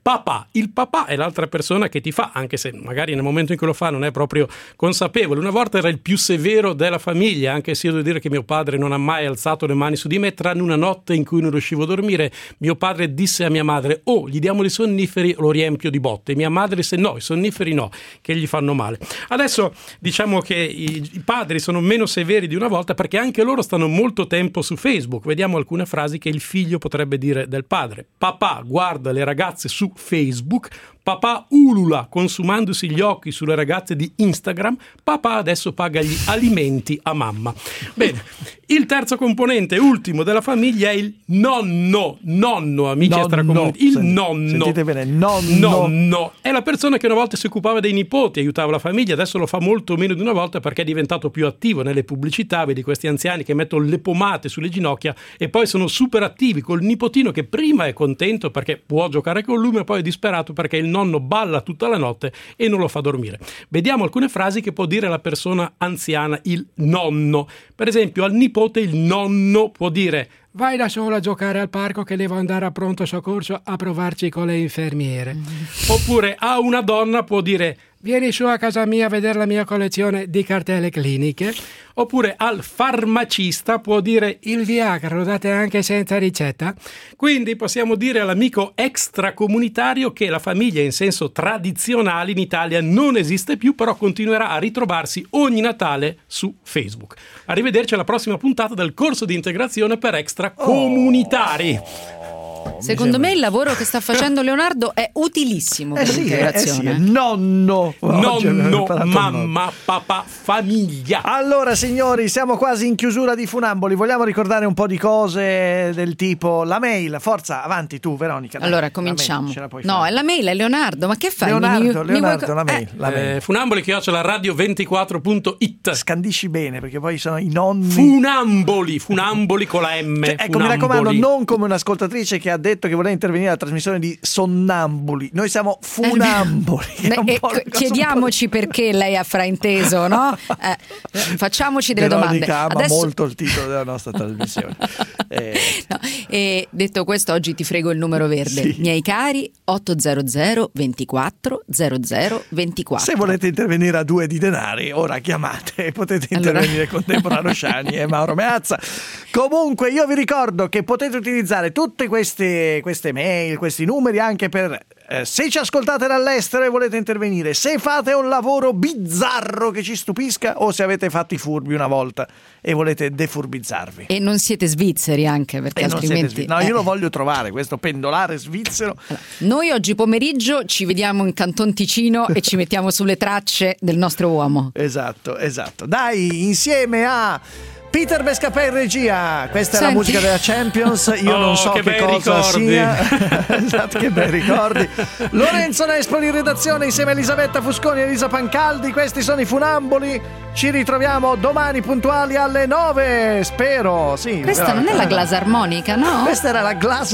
papà. Il papà è l'altra persona che ti fa, anche se magari nel momento in cui lo fa non è proprio consapevole. Una volta era il più severo della famiglia, anche se io devo dire che mio padre non ha mai alzato le mani su di me, tranne una notte in cui non riuscivo a dormire. Mio padre disse a mia madre: oh, gli diamo dei sonniferi, lo riempio di botte. Mia madre disse: no, i sonniferi no, che gli fanno male. Adesso diciamo che i, i padri sono meno severi di una volta, perché anche loro stanno molto tempo su Facebook. Vediamo alcune frasi che il figlio potrebbe dire del padre. Papà guarda le ragazze su Facebook, papà ulula consumandosi gli occhi sulle ragazze di Instagram, papà adesso paga gli alimenti a mamma. Bene, il terzo componente, ultimo della famiglia, è il nonno. Nonno, amici nonno. extracomunitari. Il Senti, nonno. Sentite bene, nonno. Nonno. È la persona che una volta si occupava dei nipoti, aiutava la famiglia, adesso lo fa molto meno di una volta perché è diventato più attivo nelle pubblicità. Vedi questi anziani che mettono le pomate sulle ginocchia e poi sono super attivi col nipotino che prima è contento perché può giocare con lui, ma poi è disperato perché il nonno balla tutta la notte e non lo fa dormire. Vediamo alcune frasi che può dire la persona anziana, il nonno. Per esempio, al nipote il nonno può dire: vai da solo a giocare al parco che devo andare a pronto soccorso a provarci con le infermiere. Mm. Oppure a una donna può dire: vieni su a casa mia a vedere la mia collezione di cartelle cliniche. Oppure al farmacista può dire: il Viagra lo date anche senza ricetta. Quindi possiamo dire all'amico extracomunitario che la famiglia in senso tradizionale in Italia non esiste più, però continuerà a ritrovarsi ogni Natale su Facebook. Arrivederci alla prossima puntata del corso di integrazione per extracomunitari. Oh. Secondo me il lavoro che sta facendo Leonardo è utilissimo eh per sì, l'integrazione. Eh sì, nonno, nonno, mamma, papà, famiglia. Allora signori, siamo quasi in chiusura di Funamboli. Vogliamo ricordare un po' di cose del tipo la mail. Forza, avanti tu Veronica. Dai, allora cominciamo. La mail, no, è la mail, è Leonardo. Ma che fai? Leonardo, mi, Leonardo, mi vuoi... la mail. La mail. Eh, Funamboli chiocciola radio ventiquattro punto it. Scandisci bene perché poi sono i nonni. Funamboli, Funamboli con la M. Cioè, ecco, mi raccomando, non come un'ascoltatrice che ha detto che voleva intervenire alla trasmissione di Sonnambuli. Noi siamo Funamboli. Beh, ecco, chiediamoci perché lei ha frainteso, no? Eh, facciamoci delle Veronica domande. ama Adesso... molto il titolo della nostra trasmissione. eh. no, e detto questo, oggi ti frego il numero verde. Sì. Miei cari, ottocento ventiquattro zero zero ventiquattro. Se volete intervenire a due di denari, ora chiamate e potete intervenire allora... con Deborah Rosciani e Mauro Meazza. Comunque io vi ricordo che potete utilizzare tutte queste, queste mail, questi numeri anche per eh, se ci ascoltate dall'estero e volete intervenire, se fate un lavoro bizzarro che ci stupisca o se avete fatto i furbi una volta e volete defurbizzarvi. E non siete svizzeri anche, perché e altrimenti... No, eh. io lo voglio trovare, questo pendolare svizzero. Allora, noi oggi pomeriggio ci vediamo in Canton Ticino e ci mettiamo sulle tracce del nostro uomo. Esatto, esatto. Dai, insieme a... Peter Bescapè in regia, questa Senti. è la musica della Champions, io oh, non so che, che cosa ricordi. sia. Esatto, che bei ricordi. Lorenzo Nespoli in redazione insieme a Elisabetta Fusconi e Elisa Pancaldi, questi sono i Funamboli. Ci ritroviamo domani puntuali alle nove, spero. Sì, questa però, non è la glasarmonica, no? Questa era la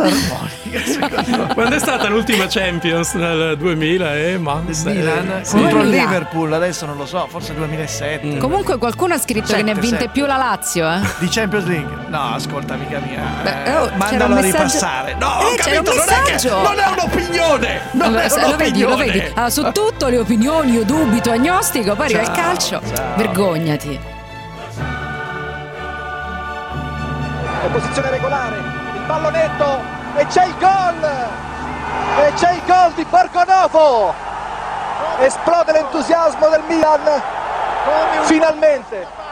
glasarmonica. Quando è stata l'ultima Champions? Nel duemila e ma Milan sì. contro il Liverpool, adesso non lo so, forse duemilasette. Mm. Comunque qualcuno ha scritto sette, che ne ha vinte sette. Più la Lazio, eh? Di Champions League. No, ascolta amica mia. Beh, oh, eh, mandalo a ripassare. No, ho eh, capito, non è, che, non è un'opinione. Non allora, è un'opinione. Lo vedi, lo vedi. Allora, su tutto le opinioni, io dubito, agnostico, poi arriva il calcio. Ciao. Vergognati. È posizione regolare, il pallonetto e c'è il gol! E c'è il gol di Borgonovo! Esplode l'entusiasmo del Milan, finalmente!